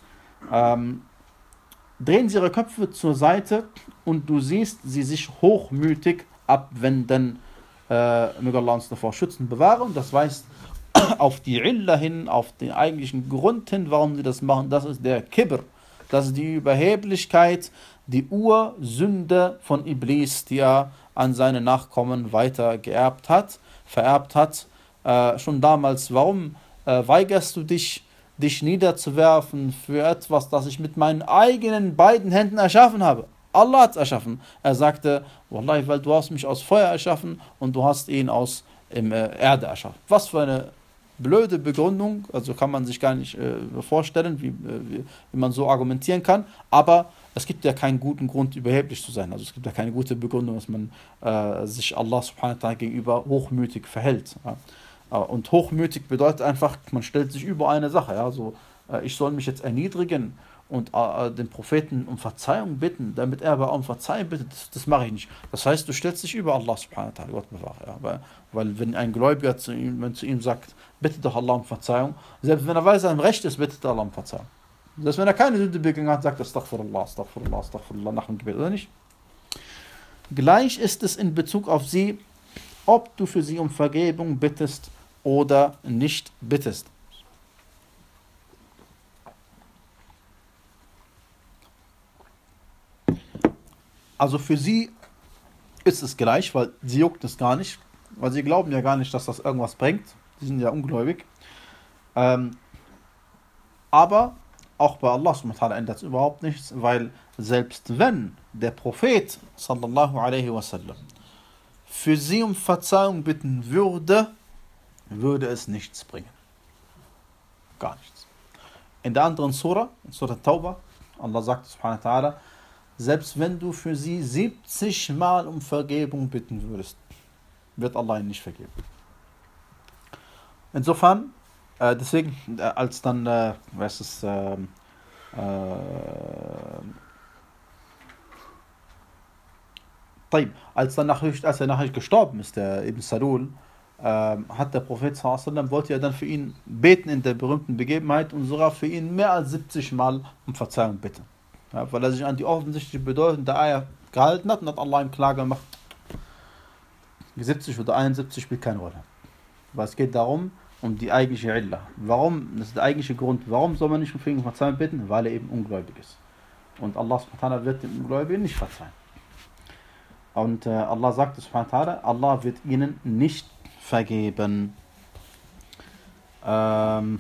Ähm, drehen sie ihre Köpfe zur Seite und du siehst sie sich hochmütig abwenden. Äh, möge Allah uns davor schützen, bewahren. Das weist auf die Illa hin, auf den eigentlichen Grund hin, warum sie das machen. Das ist der Kibr. Das ist die Überheblichkeit, die Ursünde von Iblis, die er an seine Nachkommen weiter geerbt hat, vererbt hat. Äh, schon damals, warum äh, weigerst du dich, dich niederzuwerfen für etwas, das ich mit meinen eigenen beiden Händen erschaffen habe? Allah hat es erschaffen. Er sagte, Wallahi, weil du hast mich aus Feuer erschaffen und du hast ihn aus ähm, Erde erschaffen. Was für eine blöde Begründung, also kann man sich gar nicht äh, vorstellen, wie, wie, wie man so argumentieren kann, aber es gibt ja keinen guten Grund, überheblich zu sein. Also es gibt ja keine gute Begründung, dass man äh, sich Allah subhanahu wa ta'ala gegenüber hochmütig verhält. Ja. Und hochmütig bedeutet einfach, man stellt sich über eine Sache. Ja. So, äh, ich soll mich jetzt erniedrigen und äh, den Propheten um Verzeihung bitten, damit er aber um Verzeihung bittet, das, das mache ich nicht. Das heißt, du stellst dich über Allah subhanahu wa ta'ala, Gott bewahre. Ja. Weil, weil wenn ein Gläubiger zu ihm, wenn zu ihm sagt, bitte doch Allah um Verzeihung, selbst wenn er weiß, er im Recht ist, bittet Allah um Verzeihung. Selbst wenn er keine Sünde begangen hat, sagt er Astaghfirullah, Astaghfirullah, Astaghfirullah nach dem Gebet, oder nicht? Gleich ist es in Bezug auf sie, ob du für sie um Vergebung bittest oder nicht bittest. Also für sie ist es gleich, weil sie juckt es gar nicht, weil sie glauben ja gar nicht, dass das irgendwas bringt. Sie sind ja ungläubig. Ähm, aber auch bei Allah subhanahu wa ta'ala ändert es überhaupt nichts, weil selbst wenn der Prophet sallallahu alaihi wasallam für sie um Verzeihung bitten würde, würde es nichts bringen. Gar nichts. In der anderen Surah, in Surah Tauba, Allah sagt subhanahu wa ta'ala, selbst wenn du für sie siebzig Mal um Vergebung bitten würdest, wird Allah ihn nicht vergeben. Insofern, äh, deswegen, äh, als dann, äh, was ist, äh, äh, als, dann nachher, als er nachher gestorben ist, der Ibn Salul, äh, hat der Prophet sallallahu alaihi wasallam, wollte er dann für ihn beten in der berühmten Begebenheit und sogar für ihn mehr als siebzig Mal um Verzeihung bitten. Ja, weil er sich an die offensichtliche Bedeutung der Eier gehalten hat und hat Allah ihm klar gemacht, siebzig oder einundsiebzig spielt keine Rolle. Aber es geht darum, um die eigentliche Illa. Warum? Das ist der eigentliche Grund. Warum soll man nicht um Verzeihung bitten? Weil er eben ungläubig ist. Und Allah subhanahu wa ta'ala wird dem Ungläubigen nicht verzeihen. Und äh, Allah sagt subhanahu wa ta'ala, Allah wird ihnen nicht vergeben. Ähm,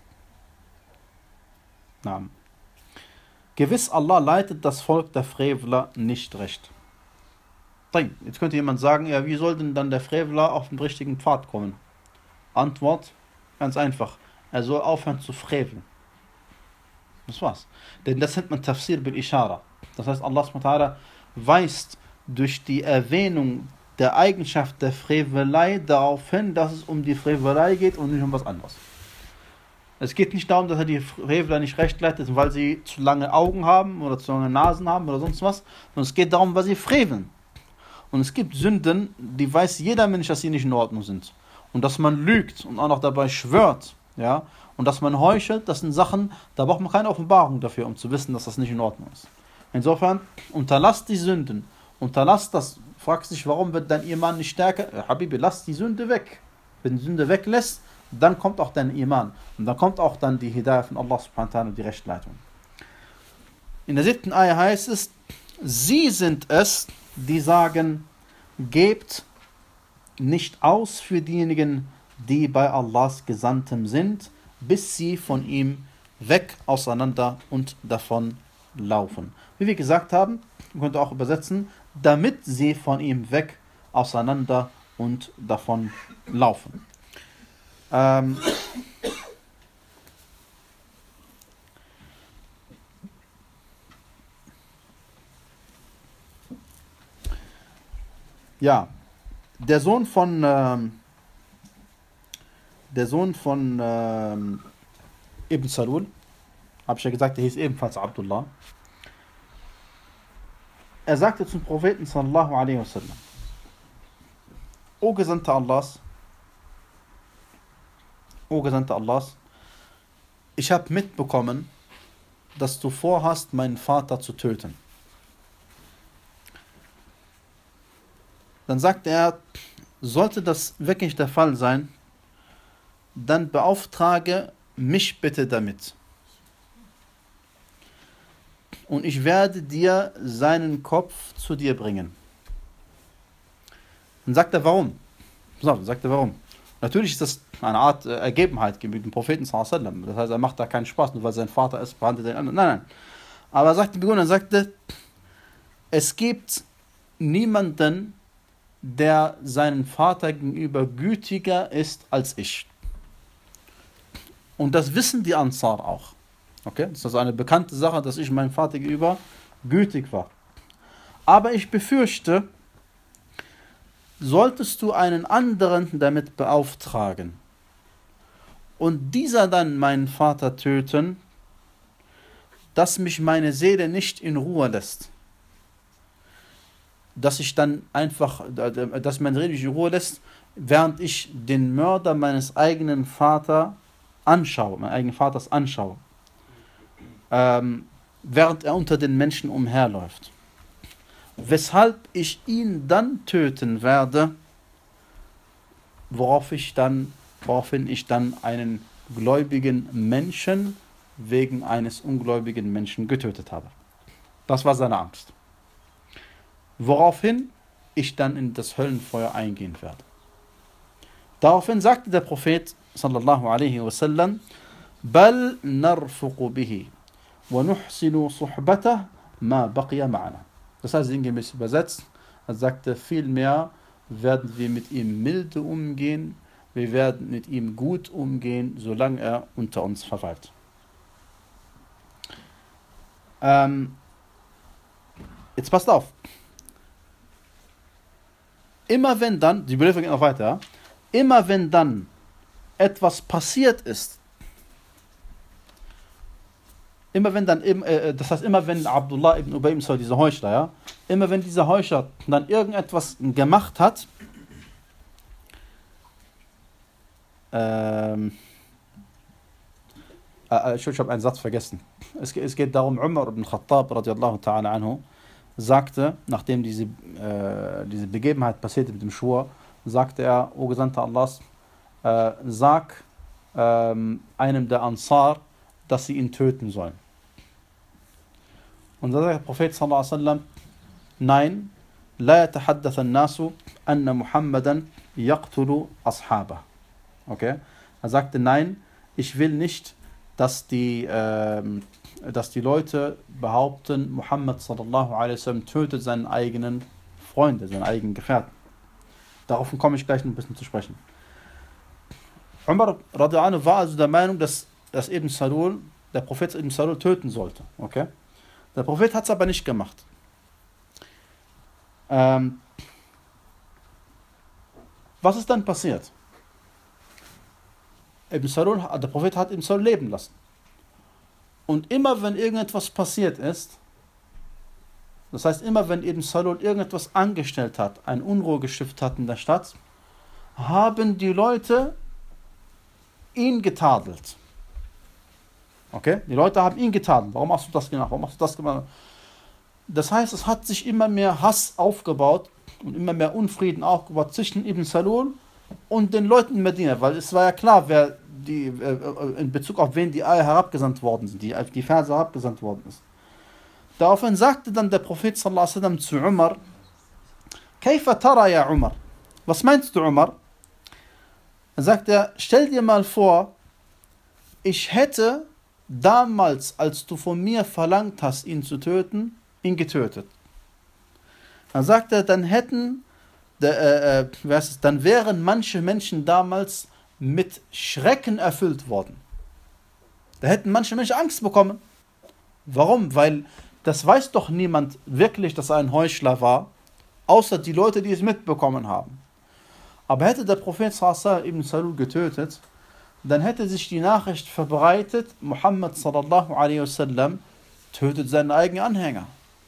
na. Gewiss, Allah leitet das Volk der Frevler nicht recht. Jetzt könnte jemand sagen, ja, wie soll denn dann der Frevler auf den richtigen Pfad kommen? Antwort, ganz einfach, er soll aufhören zu freveln. Das war's. Denn das nennt man Tafsir bil Ishara. Das heißt, Allah subhanahu wa ta'ala weist durch die Erwähnung der Eigenschaft der Frevelei darauf hin, dass es um die Frevelei geht und nicht um was anderes. Es geht nicht darum, dass er die Freveler nicht recht leitet, weil sie zu lange Augen haben oder zu lange Nasen haben oder sonst was, sondern es geht darum, weil sie freveln. Und es gibt Sünden, die weiß jeder Mensch, dass sie nicht in Ordnung sind. Und dass man lügt und auch noch dabei schwört, ja, und dass man heuchelt, das sind Sachen, da braucht man keine Offenbarung dafür, um zu wissen, dass das nicht in Ordnung ist. Insofern, unterlasst die Sünden, unterlasst das, fragst dich, warum wird dein Iman nicht stärker? Ja, Habibi, lass die Sünde weg. Wenn die Sünde weglässt, dann kommt auch dein Iman. Und dann kommt auch dann die Hidayah von Allah subhanahu wa ta'ala und die Rechtleitung. In der siebten Ayah heißt es, sie sind es, die sagen, gebt nicht aus für diejenigen, die bei Allahs Gesandtem sind, bis sie von ihm weg, auseinander und davon laufen. Wie wir gesagt haben, man könnte auch übersetzen, damit sie von ihm weg, auseinander und davon laufen. Ähm, ja, der Sohn von ähm, der Sohn von ähm, Ibn Salul, habe ich ja gesagt, der hieß ebenfalls Abdullah. Er sagte zum Propheten sallallahu alaihi wasallam: O Gesandter Allahs, O Gesandter Allahs, ich habe mitbekommen, dass du vorhast, meinen Vater zu töten. Dann sagt er, sollte das wirklich der Fall sein, dann beauftrage mich bitte damit. Und ich werde dir seinen Kopf zu dir bringen. Dann sagt er, warum? So, sagt er, warum? Natürlich ist das eine Art äh, Ergebenheit gegenüber dem Propheten sallallahu alaihi wasallam. Das heißt, er macht da keinen Spaß, nur weil sein Vater ist, behandelt den anderen. Nein, nein. Aber er sagte, er sagte, es gibt niemanden, der seinem Vater gegenüber gütiger ist als ich. Und das wissen die Ansar auch. Okay? Das ist also eine bekannte Sache, dass ich meinem Vater gegenüber gütig war. Aber ich befürchte, solltest du einen anderen damit beauftragen und dieser dann meinen Vater töten, dass mich meine Seele nicht in Ruhe lässt. Dass ich dann einfach, dass meine Seele nicht in Ruhe lässt, während ich den Mörder meines eigenen Vaters anschaue, meines eigenen Vaters anschaue, ähm, während er unter den Menschen umherläuft. weshalb ich ihn dann töten werde, worauf ich dann, woraufhin ich dann einen gläubigen Menschen wegen eines ungläubigen Menschen getötet habe. Das war seine Angst. Woraufhin ich dann in das Höllenfeuer eingehen werde. Daraufhin sagte der Prophet sallallahu alaihi wasallam: Bal narfuqu bihi wa nuhsinu suhbatah ma baqiya ma'ana. Das heißt sinngemäß übersetzt, er sagte, vielmehr werden wir mit ihm milde umgehen, wir werden mit ihm gut umgehen, solange er unter uns verweilt. Ähm, jetzt passt auf. Immer wenn dann, die Überlieferung geht noch weiter, immer wenn dann etwas passiert ist, immer wenn dann, äh, das heißt immer wenn Abdullah ibn Ubay ibn Salul, dieser Heuchler, ja, immer wenn dieser Heuchler dann irgendetwas gemacht hat, ähm, äh, ich, ich habe einen Satz vergessen. Es, es geht darum, Umar ibn Khattab radiallahu ta'ala anhu sagte, nachdem diese, äh, diese Begebenheit passierte mit dem Schwur, sagte er: O Gesandter Allahs, äh, sag ähm, einem der Ansar, dass sie ihn töten sollen. Und da sagt der Prophet sallallahu alaihi wasallam: Nein, la yatahaddath an-nasu anna Muhammadan yaqtulu ashaba. Okay? Er sagte: Nein, ich will nicht, dass die, ähm, dass die Leute behaupten, Muhammad sallallahu alaihi wasallam tötet seinen eigenen Freunde, seinen eigenen Gefährten. Darauf komme ich gleich ein bisschen zu sprechen. Umar radiallahu anhu war also der Meinung, dass, dass Ibn Salul, der Prophet Ibn Salul töten sollte. Okay? Der Prophet hat es aber nicht gemacht. Ähm, was ist dann passiert? Ibn Salul, der Prophet hat Ibn Salul leben lassen. Und immer wenn irgendetwas passiert ist, das heißt immer wenn Ibn Salul irgendetwas angestellt hat, ein Unruhe gestiftet hat in der Stadt, haben die Leute ihn getadelt. Okay? Die Leute haben ihn getadelt. Warum hast du das gemacht? Warum hast du das gemacht? Das heißt, es hat sich immer mehr Hass aufgebaut und immer mehr Unfrieden aufgebaut zwischen Ibn Salul und den Leuten in Medina, weil es war ja klar, wer die, äh, in Bezug auf wen die Eier herabgesandt worden sind, die, die Verse herabgesandt worden ist. Daraufhin sagte dann der Prophet sallallahu alaihi wasallam zu Umar: Kaifa tara ya Umar? Was meinst du, Umar? Er sagte: Stell dir mal vor, ich hätte damals, als du von mir verlangt hast, ihn zu töten, ihn getötet. Dann sagt er, dann hätten, äh, äh, was ist, dann wären manche Menschen damals mit Schrecken erfüllt worden. Da hätten manche Menschen Angst bekommen. Warum? Weil das weiß doch niemand wirklich, dass er ein Heuchler war, außer die Leute, die es mitbekommen haben. Aber hätte der Prophet sallallahu Ibn Salul getötet, dann hätte sich die Nachricht verbreitet, Muhammad sallallahu alaihi wasallam tötet seinen eigenen Anhänger.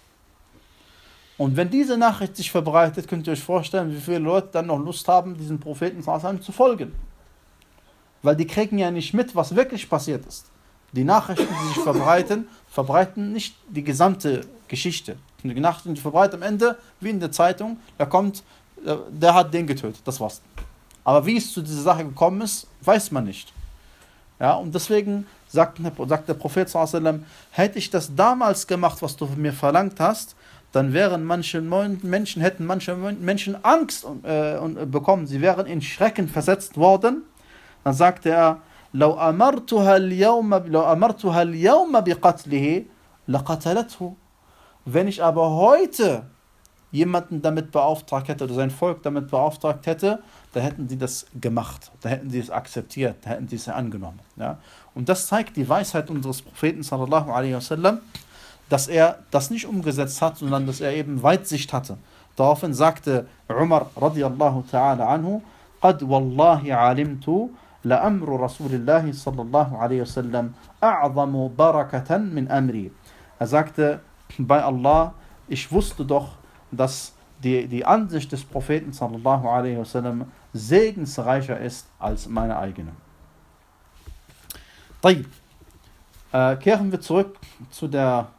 Und wenn diese Nachricht sich verbreitet, könnt ihr euch vorstellen, wie viele Leute dann noch Lust haben, diesen Propheten sallallahu alaihi wasallam zu folgen. Weil die kriegen ja nicht mit, was wirklich passiert ist. Die Nachrichten, die sich verbreiten, verbreiten nicht die gesamte Geschichte. Die Nachrichten, die verbreiten am Ende, wie in der Zeitung, da kommt, der hat den getötet, das war's. Aber wie es zu dieser Sache gekommen ist, weiß man nicht. Ja, und deswegen sagt, sagt der Prophet sallallahu alaihi wasallam, hätte ich das damals gemacht, was du von mir verlangt hast, dann wären manche Menschen, hätten manche Menschen Angst äh, bekommen, sie wären in Schrecken versetzt worden. Dann sagte er: لو أمرتها اليوم لو أمرتها اليوم بقتله لقتلته. Wenn ich aber heute jemanden damit beauftragt hätte oder sein Volk damit beauftragt hätte, da hätten sie das gemacht, da hätten sie es akzeptiert, da hätten sie es angenommen. Ja? Und das zeigt die Weisheit unseres Propheten sallallahu alaihi wasallam, dass er das nicht umgesetzt hat, sondern dass er eben Weitsicht hatte. Daraufhin sagte Umar radiallahu ta'ala anhu: قد والله علمت لأمر رسول الله صلى الله عليه وسلم أعظم بركة من أمري. Er sagte, bei Allah, ich wusste doch, dass die, die Ansicht des Propheten sallallahu alaihi wasallam segensreicher ist als meine eigene. Äh, kehren wir zurück zu der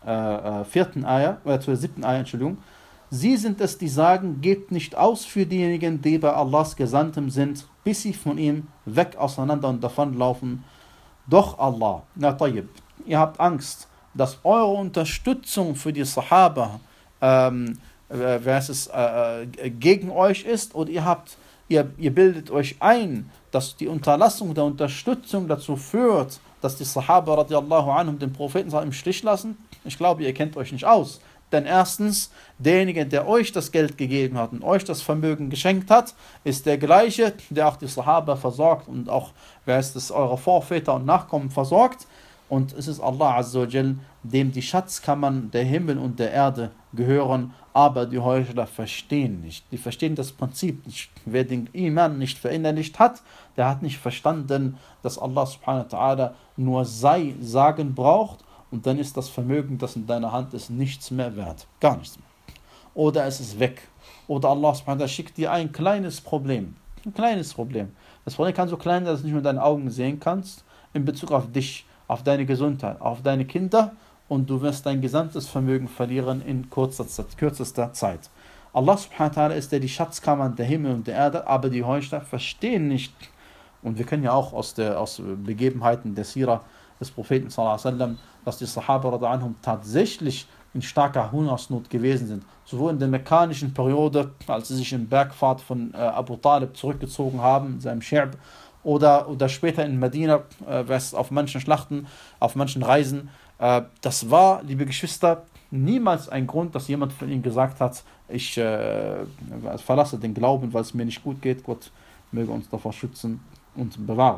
äh, vierten Eier, oder zur siebten Eier, Entschuldigung. Sie sind es, die sagen, gebt nicht aus für diejenigen, die bei Allahs Gesandtem sind, bis sie von ihm weg auseinander und davonlaufen. Doch Allah, na tayyib, ihr habt Angst, dass eure Unterstützung für die Sahaba ähm, äh, es, äh, gegen euch ist, oder ihr habt, ihr, ihr bildet euch ein, dass die Unterlassung der Unterstützung dazu führt, dass die Sahaba radiallahu anhum den Propheten im Stich lassen. Ich glaube, ihr kennt euch nicht aus. Denn erstens, derjenige, der euch das Geld gegeben hat und euch das Vermögen geschenkt hat, ist der gleiche, der auch die Sahaba versorgt und auch, wer ist es, eure Vorväter und Nachkommen versorgt. Und es ist Allah Azza wa Jal, dem die Schatzkammern der Himmel und der Erde gehören, aber die Heuchler verstehen nicht. Die verstehen das Prinzip nicht. Wer den Iman nicht verinnerlicht hat, der hat nicht verstanden, dass Allah subhanahu wa ta'ala nur sei sagen braucht, und dann ist das Vermögen, das in deiner Hand ist, nichts mehr wert. Gar nichts mehr. Oder es ist weg. Oder Allah subhanahu wa ta'ala schickt dir ein kleines Problem. Ein kleines Problem. Das Problem kann so klein sein, dass du nicht mit deinen Augen sehen kannst, in Bezug auf dich, auf deine Gesundheit, auf deine Kinder, und du wirst dein gesamtes Vermögen verlieren in kürzester, kürzester Zeit. Allah subhanahu wa ta'ala ist der die Schatzkammern der Himmel und der Erde, aber die Heuchler verstehen nicht. Und wir können ja auch aus, der, aus Begebenheiten der Sira des Propheten sallallahu alaihi wasallam, dass die Sahaba radhiyallahu anhum tatsächlich in starker Hungersnot gewesen sind. Sowohl in der mekkanischen Periode, als sie sich im Bergpfad von äh, Abu Talib zurückgezogen haben, in seinem Scherb, oder, oder später in Medina, äh, auf manchen Schlachten, auf manchen Reisen. Äh, das war, liebe Geschwister, niemals ein Grund, dass jemand von ihnen gesagt hat, ich äh, verlasse den Glauben, weil es mir nicht gut geht. Gott möge uns davor schützen und bewahren.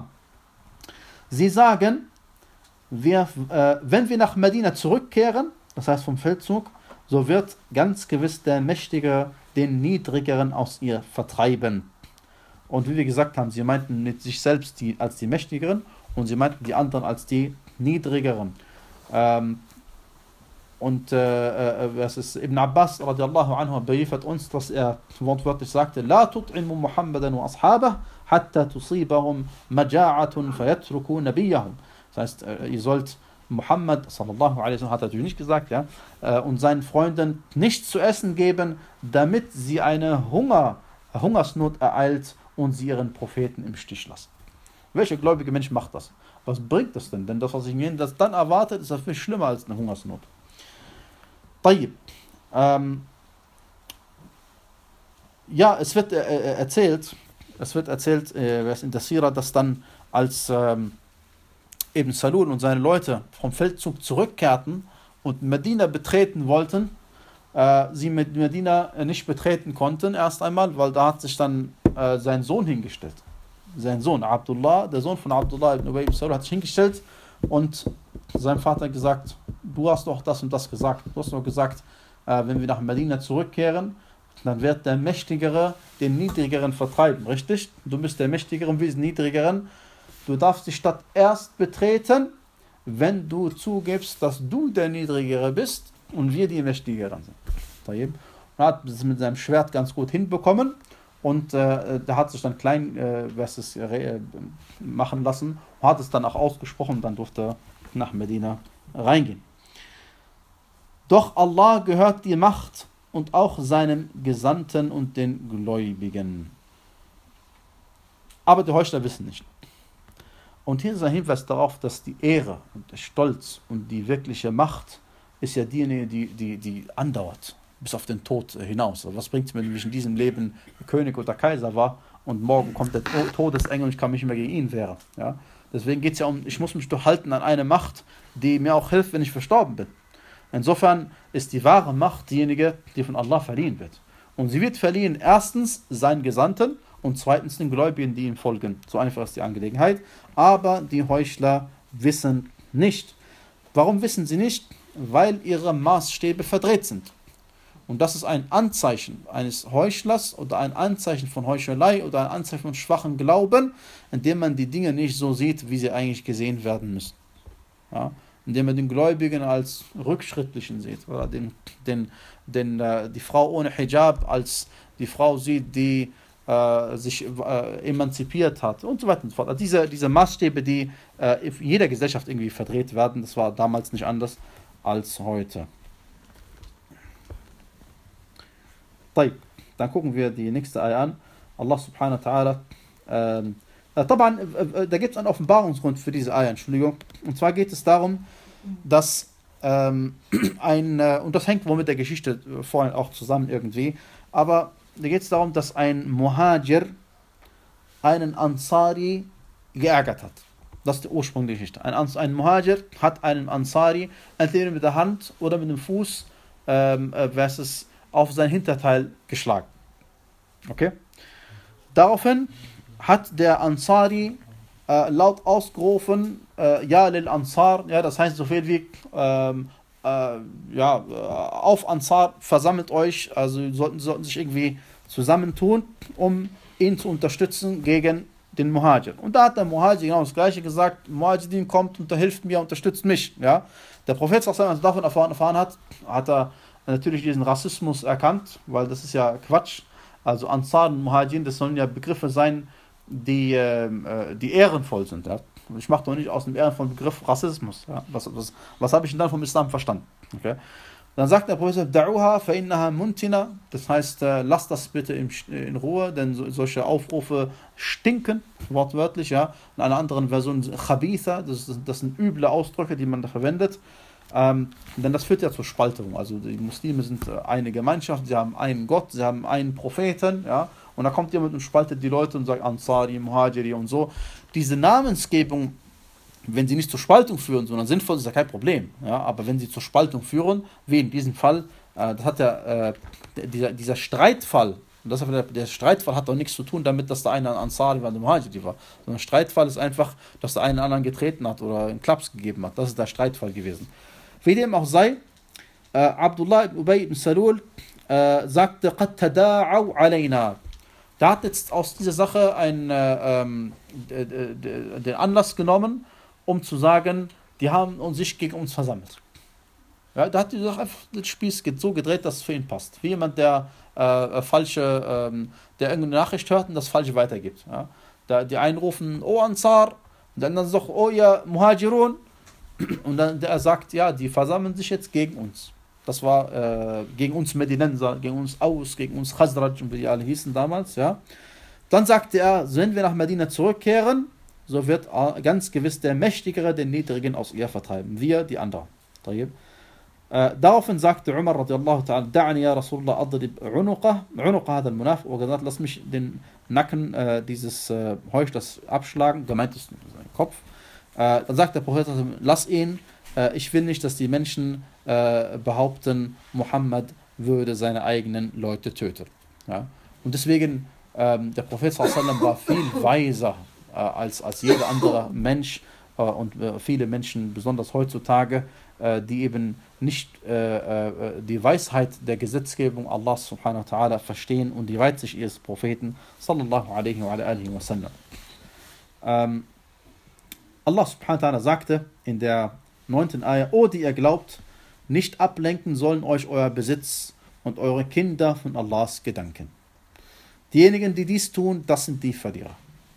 Sie sagen, wir, äh, wenn wir nach Medina zurückkehren, das heißt vom Feldzug, so wird ganz gewiss der Mächtige den Niedrigeren aus ihr vertreiben. Und wie wir gesagt haben, sie meinten mit sich selbst die, als die Mächtigeren und sie meinten die anderen als die Niedrigeren. Ähm, und äh, äh, es ist Ibn Abbas radiallahu anhu beriefert uns, dass er wortwörtlich sagte, La tut'imu Muhammadan wa ashabah, hatta tusibahum maja'atun fayatruku nabiyahum. Das heißt, ihr sollt Muhammad, sallallahu alaihi wasallam, hat er natürlich nicht gesagt, ja, und seinen Freunden nichts zu essen geben, damit sie eine Hunger, Hungersnot ereilt und sie ihren Propheten im Stich lassen. Welcher gläubige Mensch macht das? Was bringt das denn? Denn das, was ich mir das dann erwartet, ist viel schlimmer als eine Hungersnot. Tayyib. Ähm, ja, es wird äh, erzählt, es wird erzählt, äh, wer es in der Sira, dass dann als ähm, Ibn Salul und seine Leute vom Feldzug zurückkehrten und Medina betreten wollten, äh, sie mit Medina nicht betreten konnten, erst einmal, weil da hat sich dann äh, sein Sohn hingestellt. Sein Sohn, Abdullah, der Sohn von Abdullah ibn Ubay ibn Salul, hat sich hingestellt und sein Vater hat gesagt, du hast doch das und das gesagt. Du hast doch gesagt, äh, wenn wir nach Medina zurückkehren, dann wird der Mächtigere den Niedrigeren vertreiben, richtig? Du bist der Mächtigere und wir sind Niedrigeren. Du darfst die Stadt erst betreten, wenn du zugibst, dass du der Niedrigere bist und wir die Mächtigeren sind. Er hat es mit seinem Schwert ganz gut hinbekommen und äh, der hat sich dann klein äh, was es, äh, machen lassen, hat es dann auch ausgesprochen und dann durfte er nach Medina reingehen. Doch Allah gehört die Macht und auch seinem Gesandten und den Gläubigen. Aber die Heuchler wissen nicht. Und hier ist ein Hinweis darauf, dass die Ehre und der Stolz und die wirkliche Macht ist ja diejenige, die, die, die andauert, bis auf den Tod hinaus. Also was bringt es mir, wenn ich in diesem Leben König oder Kaiser war und morgen kommt der Todesengel und ich kann mich nicht mehr gegen ihn wehren. Ja? Deswegen geht es ja um, ich muss mich doch halten an eine Macht, die mir auch hilft, wenn ich verstorben bin. Insofern ist die wahre Macht diejenige, die von Allah verliehen wird. Und sie wird verliehen erstens seinen Gesandten und zweitens den Gläubigen, die ihm folgen. So einfach ist die Angelegenheit. Aber die Heuchler wissen nicht. Warum wissen sie nicht? Weil ihre Maßstäbe verdreht sind. Und das ist ein Anzeichen eines Heuchlers oder ein Anzeichen von Heuchelei oder ein Anzeichen von schwachem Glauben, indem man die Dinge nicht so sieht, wie sie eigentlich gesehen werden müssen. Ja? Indem man den Gläubigen als Rückschrittlichen sieht oder den, den, den, äh, die Frau ohne Hijab als die Frau sieht, die äh, sich äh, emanzipiert hat und so weiter und so fort. Also diese, diese Maßstäbe, die äh, in jeder Gesellschaft irgendwie verdreht werden, das war damals nicht anders, als heute. Dann gucken wir die nächste Ayah an. Allah subhanahu wa ta'ala, ähm, da gibt es einen Offenbarungsgrund für diese Ayah, Entschuldigung. Und zwar geht es darum, dass ähm, ein, äh, und das hängt wohl mit der Geschichte vorhin auch zusammen irgendwie, aber da geht es darum, dass ein Muhajir einen Ansari geärgert hat. Das ist der Ursprung der Geschichte. Ein, ein Muhajir hat einen Ansari entweder mit der Hand oder mit dem Fuß ähm, äh, versus auf sein Hinterteil geschlagen. Okay? Daraufhin hat der Ansari äh, laut ausgerufen, äh, Ja lil Ansar, ja, das heißt so viel wie ähm, äh, ja, auf Ansar, versammelt euch, also sollten, sollten sich irgendwie zusammentun, um ihn zu unterstützen gegen den Muhajir. Und da hat der Muhajir genau das Gleiche gesagt, Muhajirin kommt und hilft mir, unterstützt mich. Ja? Der Prophet, als er davon erfahren, erfahren hat, hat er natürlich diesen Rassismus erkannt, weil das ist ja Quatsch. Also Ansar und Muhajirin, das sollen ja Begriffe sein, die, äh, die ehrenvoll sind. Ja? Ich mache doch nicht aus dem ehrenvollen Begriff Rassismus. Ja? Was, was, was habe ich denn dann vom Islam verstanden? Okay? Dann sagt der Prophet, Da'uha fa innaha muntina, das heißt, äh, lasst das bitte in, in Ruhe, denn so, solche Aufrufe stinken, wortwörtlich, ja. In einer anderen Version, Khabitha, das, das sind üble Ausdrücke, die man da verwendet, ähm, denn das führt ja zur Spaltung. Also die Muslime sind äh, eine Gemeinschaft, sie haben einen Gott, sie haben einen Propheten, ja, und da kommt jemand und spaltet die Leute und sagt Ansari, Muhajiri und so. Diese Namensgebung, wenn sie nicht zur Spaltung führen, sondern sinnvoll, ist ja kein Problem. Ja? Aber wenn sie zur Spaltung führen, wie in diesem Fall, äh, das hat ja, äh, dieser, dieser Streitfall, und das, der, der Streitfall hat doch nichts zu tun damit, dass der eine ein Ansari war, der Muhajiri war. Sondern Streitfall ist einfach, dass der eine anderen getreten hat oder einen Klaps gegeben hat. Das ist der Streitfall gewesen. Wie dem auch sei, äh, Abdullah ibn Ubay ibn Salul äh, sagte, قَدْ تَدَاعَوْا عَلَيْنَا. Der hat jetzt aus dieser Sache einen, äh, ähm, den Anlass genommen, um zu sagen, die haben sich gegen uns versammelt. Ja, da hat die Sache einfach den Spieß so gedreht, dass es für ihn passt. Wie jemand, der äh, falsche, ähm, der irgendeine Nachricht hört und das Falsche weitergibt. Ja. Da, die einen rufen, oh Ansar, und dann sagen sie, oh ja Muhajirun, und dann der sagt, ja, die versammeln sich jetzt gegen uns. Das war äh, gegen uns Medinenser, gegen uns Aus, gegen uns Khazraj, wie die alle hießen damals. Ja. Dann sagte er, wenn wir nach Medina zurückkehren, so wird ganz gewiss der Mächtigere den Niedrigen aus ihr vertreiben. Wir, die anderen. Äh, daraufhin sagte Umar radiallahu ta'ala, Da'ani ya Rasulullah adrib unuqa, unuqa hat al-Munaf, und gesagt, lass mich den Nacken äh, dieses äh, Heuchlers abschlagen, gemeint ist sein Kopf. Äh, dann sagt der Prophet, lass ihn, äh, ich will nicht, dass die Menschen äh, behaupten, Muhammad würde seine eigenen Leute töten. Ja? Und deswegen, ähm, der Prophet sallallahu alaihi wasallam war viel weiser Als, als jeder andere Mensch äh, und äh, viele Menschen, besonders heutzutage, äh, die eben nicht äh, äh, die Weisheit der Gesetzgebung Allah subhanahu wa ta'ala verstehen und die Weitsicht ihres Propheten sallallahu alaihi wa alihi wa sallam. Ähm, Allah subhanahu wa ta'ala sagte in der neunten Ayah, O die ihr glaubt, nicht ablenken sollen euch euer Besitz und eure Kinder von Allahs Gedanken. Diejenigen, die dies tun, das sind die Verlierer.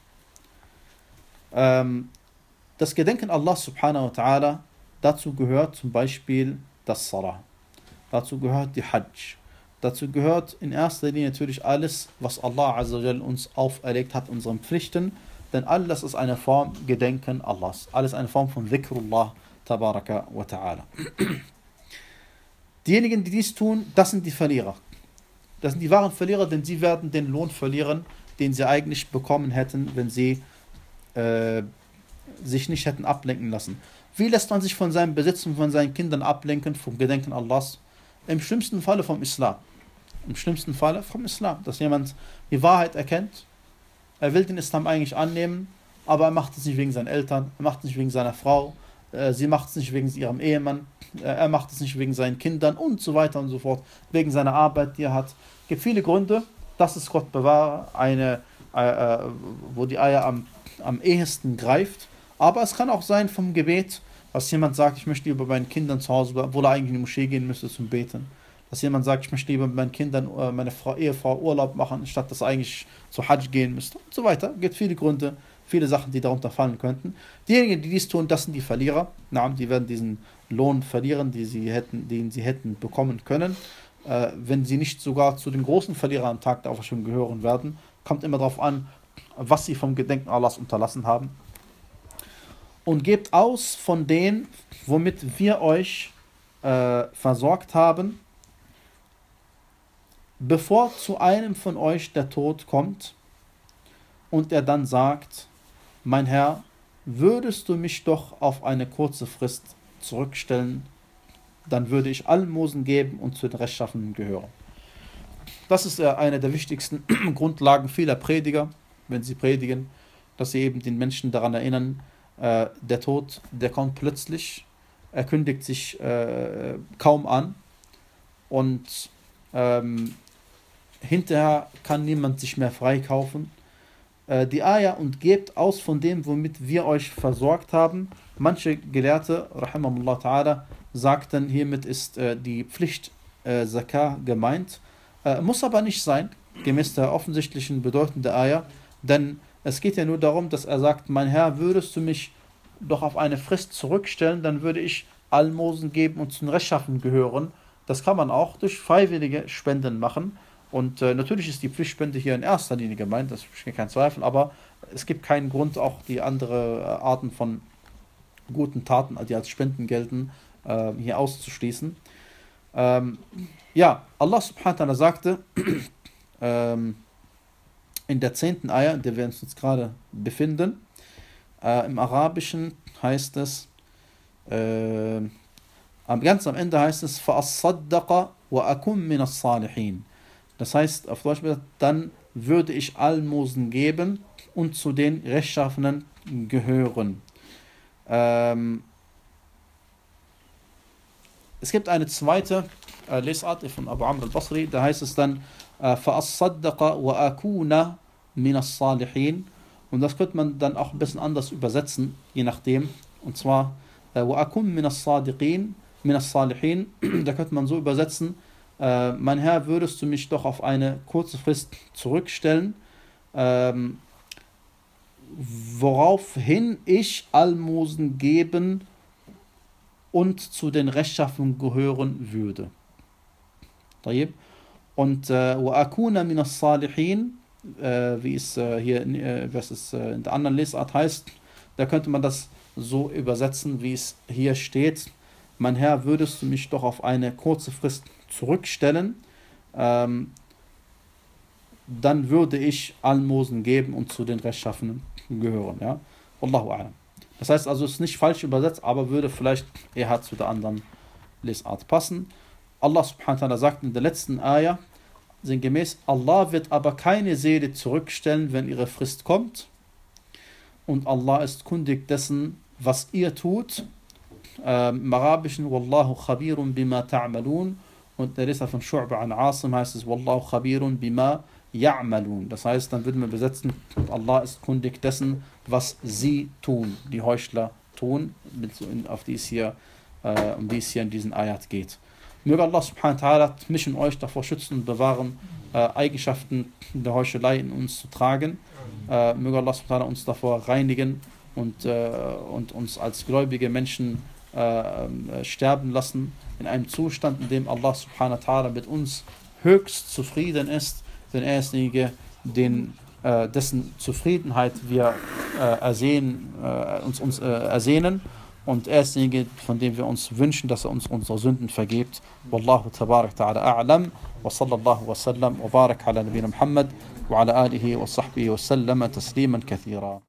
Das Gedenken Allah subhanahu wa ta'ala, dazu gehört zum Beispiel das Salah, dazu gehört die Hajj, dazu gehört in erster Linie natürlich alles, was Allah azza wa jal uns auferlegt hat, unseren Pflichten, denn alles ist eine Form Gedenken Allahs, alles eine Form von Dhikrullah tabaraka wa ta'ala. Diejenigen, die dies tun, das sind die Verlierer. Das sind die wahren Verlierer, denn sie werden den Lohn verlieren, den sie eigentlich bekommen hätten, wenn sie Äh, sich nicht hätten ablenken lassen. Wie lässt man sich von seinem Besitz und von seinen Kindern ablenken vom Gedenken Allahs? Im schlimmsten Falle vom Islam. Im schlimmsten Falle vom Islam. Dass jemand die Wahrheit erkennt, er will den Islam eigentlich annehmen, aber er macht es nicht wegen seinen Eltern, er macht es nicht wegen seiner Frau, äh, sie macht es nicht wegen ihrem Ehemann, äh, er macht es nicht wegen seinen Kindern und so weiter und so fort, wegen seiner Arbeit, die er hat. Es gibt viele Gründe, das ist Gott bewahre, eine, äh, wo die Eier am am ehesten greift, aber es kann auch sein vom Gebet, dass jemand sagt, ich möchte lieber bei meinen Kindern zu Hause bleiben, obwohl er eigentlich in die Moschee gehen müsste zum Beten. Dass jemand sagt, ich möchte lieber mit meinen Kindern, meine Frau, Ehefrau Urlaub machen, statt dass er eigentlich zu Hajj gehen müsste und so weiter. Es gibt viele Gründe viele Sachen, die darunter fallen könnten. Diejenigen, die dies tun, das sind die Verlierer. Na, die werden diesen Lohn verlieren, die sie hätten, den sie hätten bekommen können. Äh, wenn sie nicht sogar zu den großen Verlierern am Tag der Auferstehung gehören werden, kommt immer darauf an, was sie vom Gedenken Allahs unterlassen haben. Und gebt aus von dem, womit wir euch äh, versorgt haben, bevor zu einem von euch der Tod kommt und er dann sagt, mein Herr, würdest du mich doch auf eine kurze Frist zurückstellen, dann würde ich Almosen geben und zu den Rechtschaffenen gehören. Das ist eine der wichtigsten Grundlagen vieler Prediger, wenn sie predigen, dass sie eben den Menschen daran erinnern, äh, der Tod, der kommt plötzlich, er kündigt sich äh, kaum an und ähm, hinterher kann niemand sich mehr freikaufen. Äh, die Ayah und gebt aus von dem, womit wir euch versorgt haben. Manche Gelehrte, rahimahullah ta'ala, sagten, hiermit ist äh, die Pflicht äh, Zakah gemeint. Äh, muss aber nicht sein, gemäß der offensichtlichen Bedeutung der Ayah, denn es geht ja nur darum, dass er sagt, mein Herr, würdest du mich doch auf eine Frist zurückstellen, dann würde ich Almosen geben und zu den Rechtschaffenen gehören. Das kann man auch durch freiwillige Spenden machen. Und äh, natürlich ist die Pflichtspende hier in erster Linie gemeint, das ist kein Zweifel, aber es gibt keinen Grund, auch die anderen äh, Arten von guten Taten, die als Spenden gelten, äh, hier auszuschließen. Ähm, ja, Allah subhanahu wa ta'ala sagte ähm, in der zehnten Ayah, in der wir uns jetzt gerade befinden, äh, im Arabischen heißt es, äh, ganz am Ende heißt es, فَأَصَّدَّقَ وَأَكُمْ مِنَ الصَّالِحِينَ. Das heißt, auf Deutsch, dann würde ich Almosen geben und zu den Rechtschaffenen gehören. Ähm, es gibt eine zweite äh, Lesart von Abu Amr al-Basri, da heißt es dann فَأَصَّدَّقَ وَأَكُونَ مِنَ الصَّالِحِينَ. Und das könnte man dann auch ein bisschen anders übersetzen, je nachdem. Und zwar وَأَكُونَ مِنَ الصَّادِقِينَ مِنَ الصَّالِحِينَ. Da könnte man so übersetzen, äh, mein Herr, würdest du mich doch auf eine kurze Frist zurückstellen, ähm, woraufhin ich Almosen geben und zu den Rechtschaffenen gehören würde. Und وَأَكُونَ مِنَ الصَّالِحِينَ, wie es äh, hier äh, was es äh, in der anderen Lesart heißt, da könnte man das so übersetzen, wie es hier steht. Mein Herr, würdest du mich doch auf eine kurze Frist zurückstellen, ähm, dann würde ich Almosen geben und zu den Rechtschaffenen gehören. Ja? Wallahu a'lam. Das heißt also, es ist nicht falsch übersetzt, aber würde vielleicht eher zu der anderen Lesart passen. Allah subhanahu wa ta'ala sagt in der letzten Ayah, sinngemäß, Allah wird aber keine Seele zurückstellen, wenn ihre Frist kommt. Und Allah ist kundig dessen, was ihr tut. Ähm, Im Arabischen, Wallahu khabirun bima ta'malun. Und der Leser von Shu'ba an Asim heißt es, Wallahu khabirun bima ya'malun. Das heißt, dann würden wir besetzen, Allah ist kundig dessen, was sie tun, die Heuchler tun, auf die es hier, äh, um die es hier in diesen Ayat geht. Möge Allah subhanahu wa ta'ala mich und euch davor schützen und bewahren, äh, Eigenschaften der Heuchelei in uns zu tragen. Äh, möge Allah subhanahu wa ta'ala uns davor reinigen und, äh, und uns als gläubige Menschen äh, sterben lassen, in einem Zustand, in dem Allah subhanahu wa ta'ala mit uns höchst zufrieden ist, denn er ist derjenige, den, äh, dessen Zufriedenheit wir äh, ersehen, äh, uns, uns äh, ersehnen. Und er ist derjenige, von dem wir uns wünschen, dass er uns unsere Sünden vergibt. Wallahu tabarak ta'ala a'lam. Wa sallallahu wa sallam wa barak ala nabina Muhammad wa ala alihi wa sahbihi wa sallama tasliman kathira.